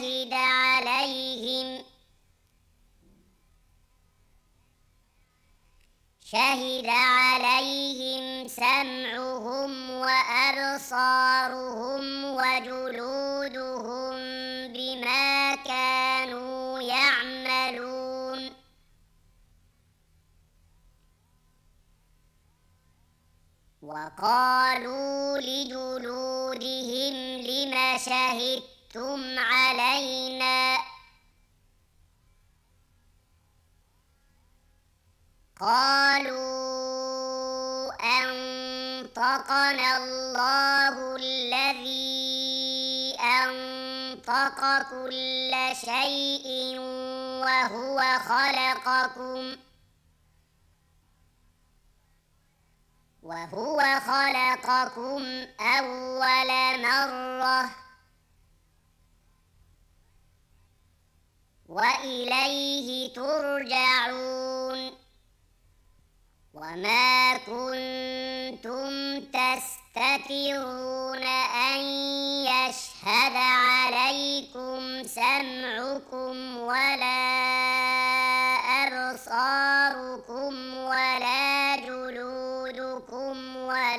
شهد عليهم سمعهم وأبصارهم وجلودهم بما كانوا يعملون وقالوا لجلودهم لم شهدتم علينا قالوا أنطقنا الله الذي أنطق كل شيء وهو خلقكم أول مرة وإليه ترجعون وما كنتم تستترون أن يشهد عليكم سمعكم ولا أبصاركم ولا جلودكم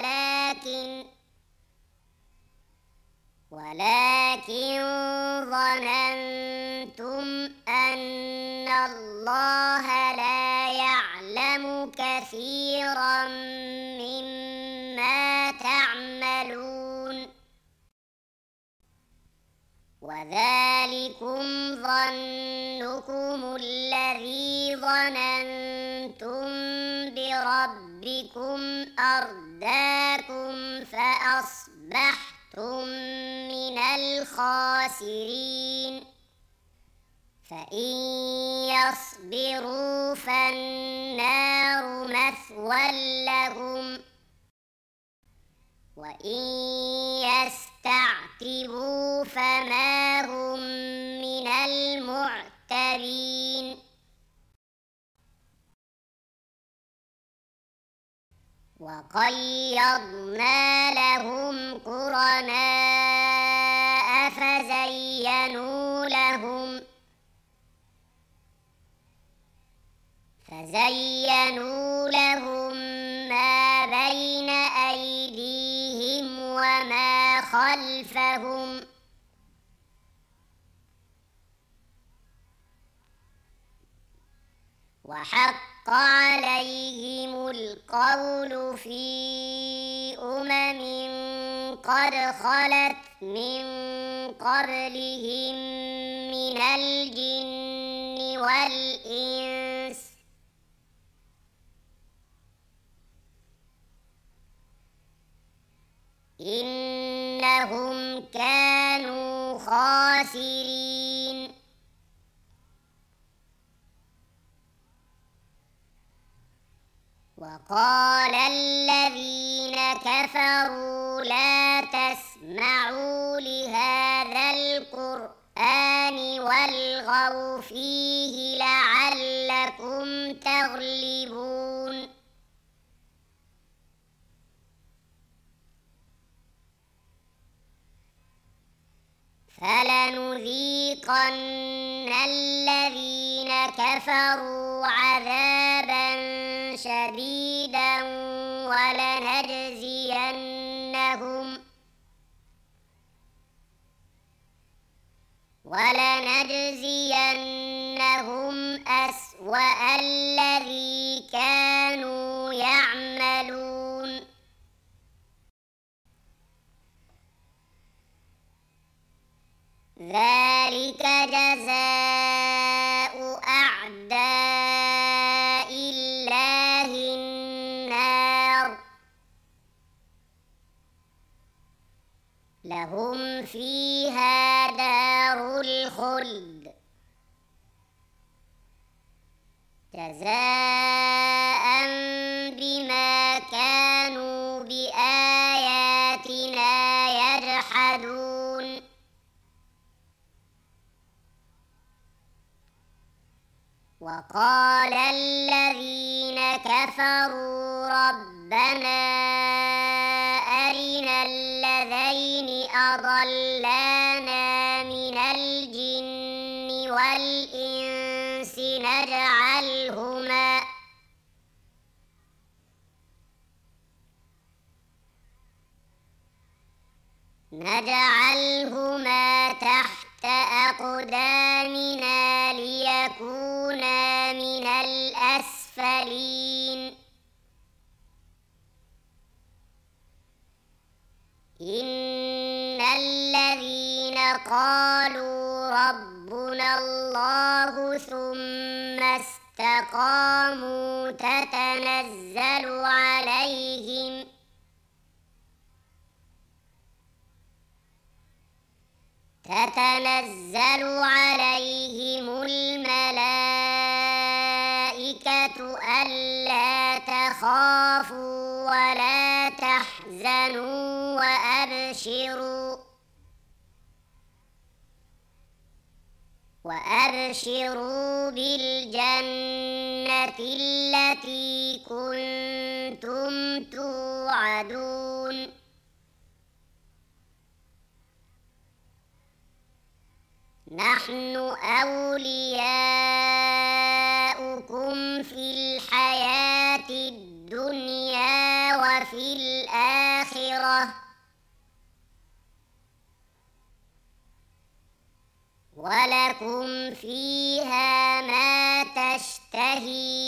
ولكن ظننتم أن الله لا يعلم كثيرا مما تعملون وذلكم ظنكم الذي ظننتم بربكم أرداكم فأصبحتم من الخاسرين فإن يصبروا فالنار مثوى لهم وإن يستعتبوا فما هم من المعتبين وقيضنا لهم قرناء فزينوا لهم ما بين أيديهم وما خلفهم وحق عليهم القول في أمم قد خلت من قبلهم من الجن والإنس إنهم كانوا خاسرين وقال الذين كفروا لا تسمعوا لهذا القرآن والغوا فيه لعلكم تغلبون فلنذيقن الذين كفروا عذابا شديدا ولنجزينهم أسوأ الذي كانوا يعملون ذلك جزاء أعداء الله النار لهم فيها دار الخلد جزاء بما كانوا بآياتنا يجحدون وقال الذين كفروا ربنا أرنا الذين أضلانا من الجن والإنس نجعلهما تحت أقدامنا ليكونا من الأسفلين إن الذين قالوا ربنا الله ثم استقاموا تتنزل عليهم الملائكة ألا تخافوا ولا تحزنوا وأبشروا بالجنة التي كنتم توعدون نحن أولياؤكم في الحياة الدنيا وفي الآخرة ولكم فيها ما تشتهي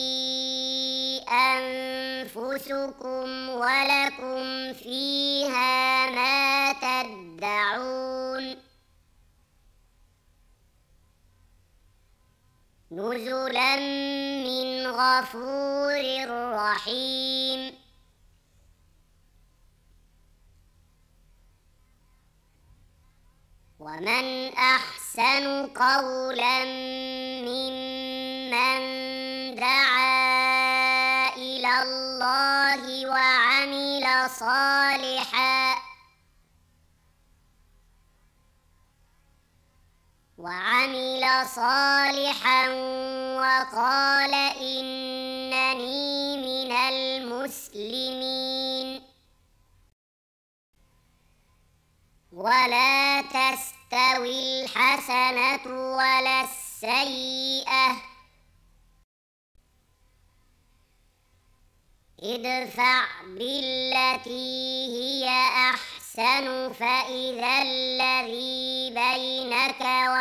أنفسكم ولكم فيها ما تدعون نزلا من غفور رحيم ومن أحسن قولا ممن دعا إلى الله وعمل صالحا وقال إنني من المسلمين ولا تستوي الحسنة ولا السيئة ادفع بالتي هي أحسن فإذا الذي بينك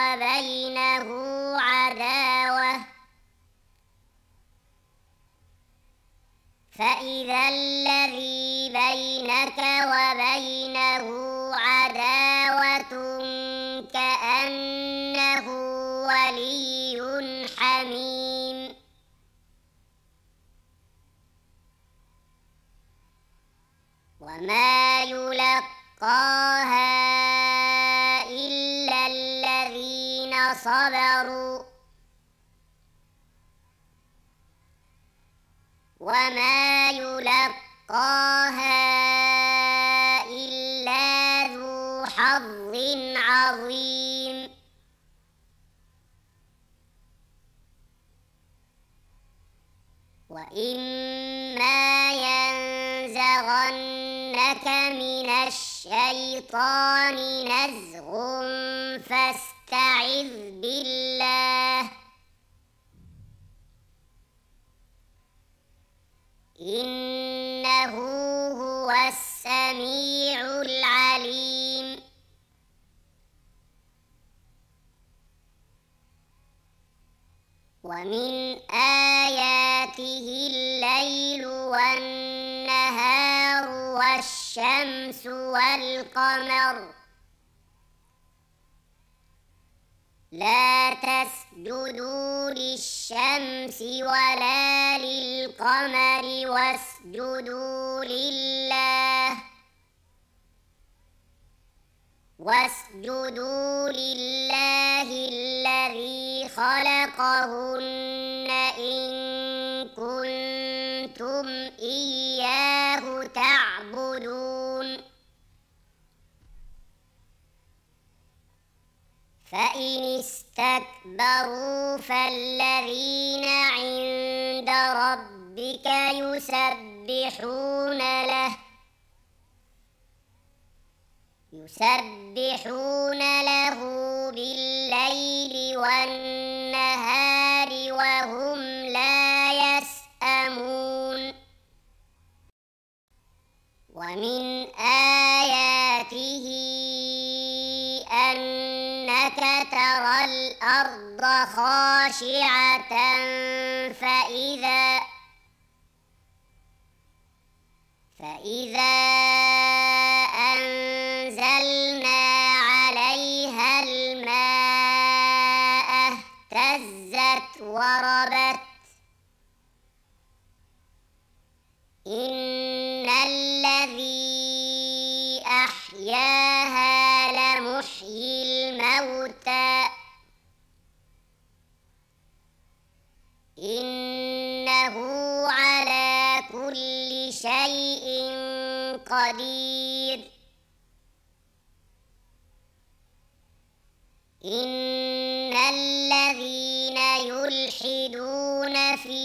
وبينه عداوة كأنه ولي حميم وما يلقاها إلا الذين صبروا وما يلقاها إلا ذو حظ عظيم وإما ينزغنك من الشيطان نزغ فاستعذ بالله إنه هو السميع العليم ومن آياته الليل والنهار والشمس والقمر لا تسجدوا للشمس ولا للقمر واسجدوا لله الذي خلقهن إن كنتم إياه تعبدون فإن استكبروا فالذين عند ربك يسبحون له بالليل والنهار وهم لا يسأمون ومن آياته أنك ترى الأرض خاشعة فإذا أنزلنا عليها الماء اهتزت وربت إن الذي أحياها لمحيي الموتى إنه على كل شيء قدير إن الذين يلحدون في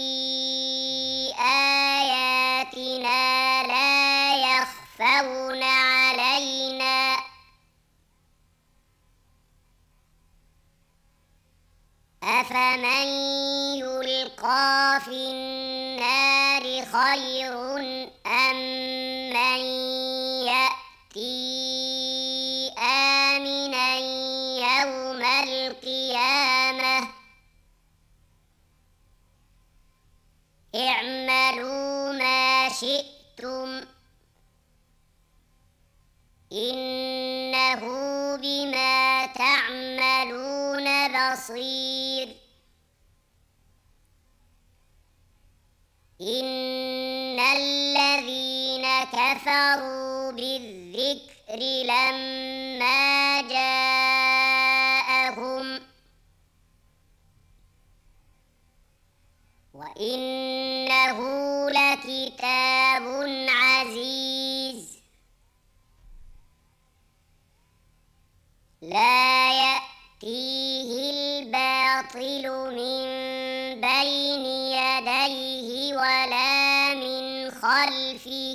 آياتنا لا يخفون علينا أفمن يلقى في النار خير أم من يأتي آمنا يوم القيامة اعملوا ما شئتم إنه بما تعملون بصير إن الذين كفروا بالذكر لما جاءهم وإنه لكتاب عزيز لا يأتيه الباطل من بين يديه ولا من خلفه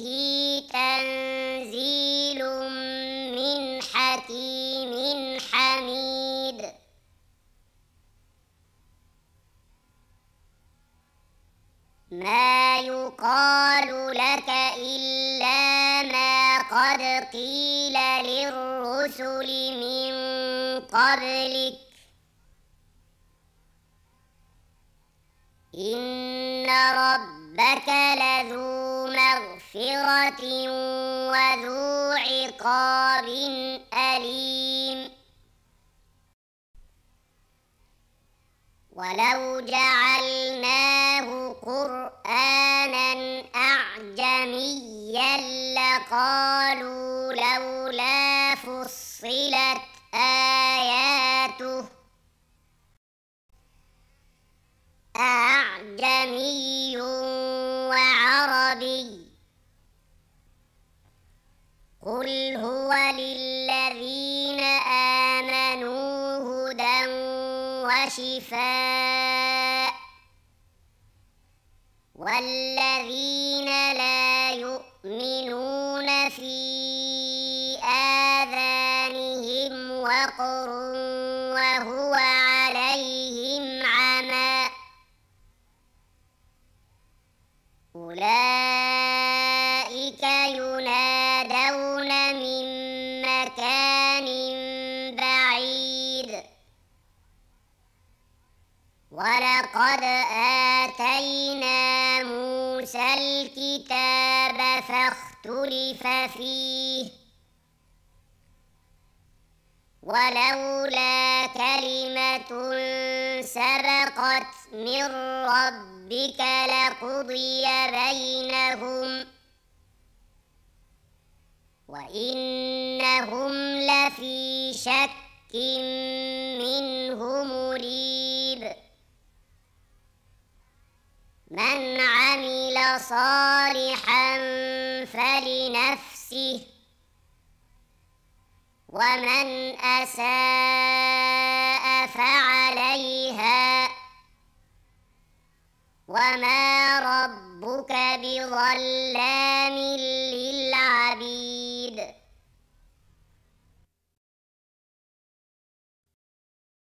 تنزيل من حكيم حميد ما يقال لك إلا ما قد قيل للرسل من قبلك إن ربك لذو مغفرة وذو عقاب أليم ولو جعلناه قرآنا أعجميا لقالوا لولا فصلت آياته أعجمي وعربي قل هو للذين آمنوا هدى وشفاء والذين لا يؤمنون في آذانهم وقر وهو عليهم عمى أولئك ينادون من مكان بعيد ولقد آتينا موسى الكتاب فاختلف فيه ولولا كلمة سبقت من ربك لقضي بينهم وإنهم لفي شك منه مريب من عمل صالحا فلنفسه ومن أساء فعليها وما ربك بظلام للعبيد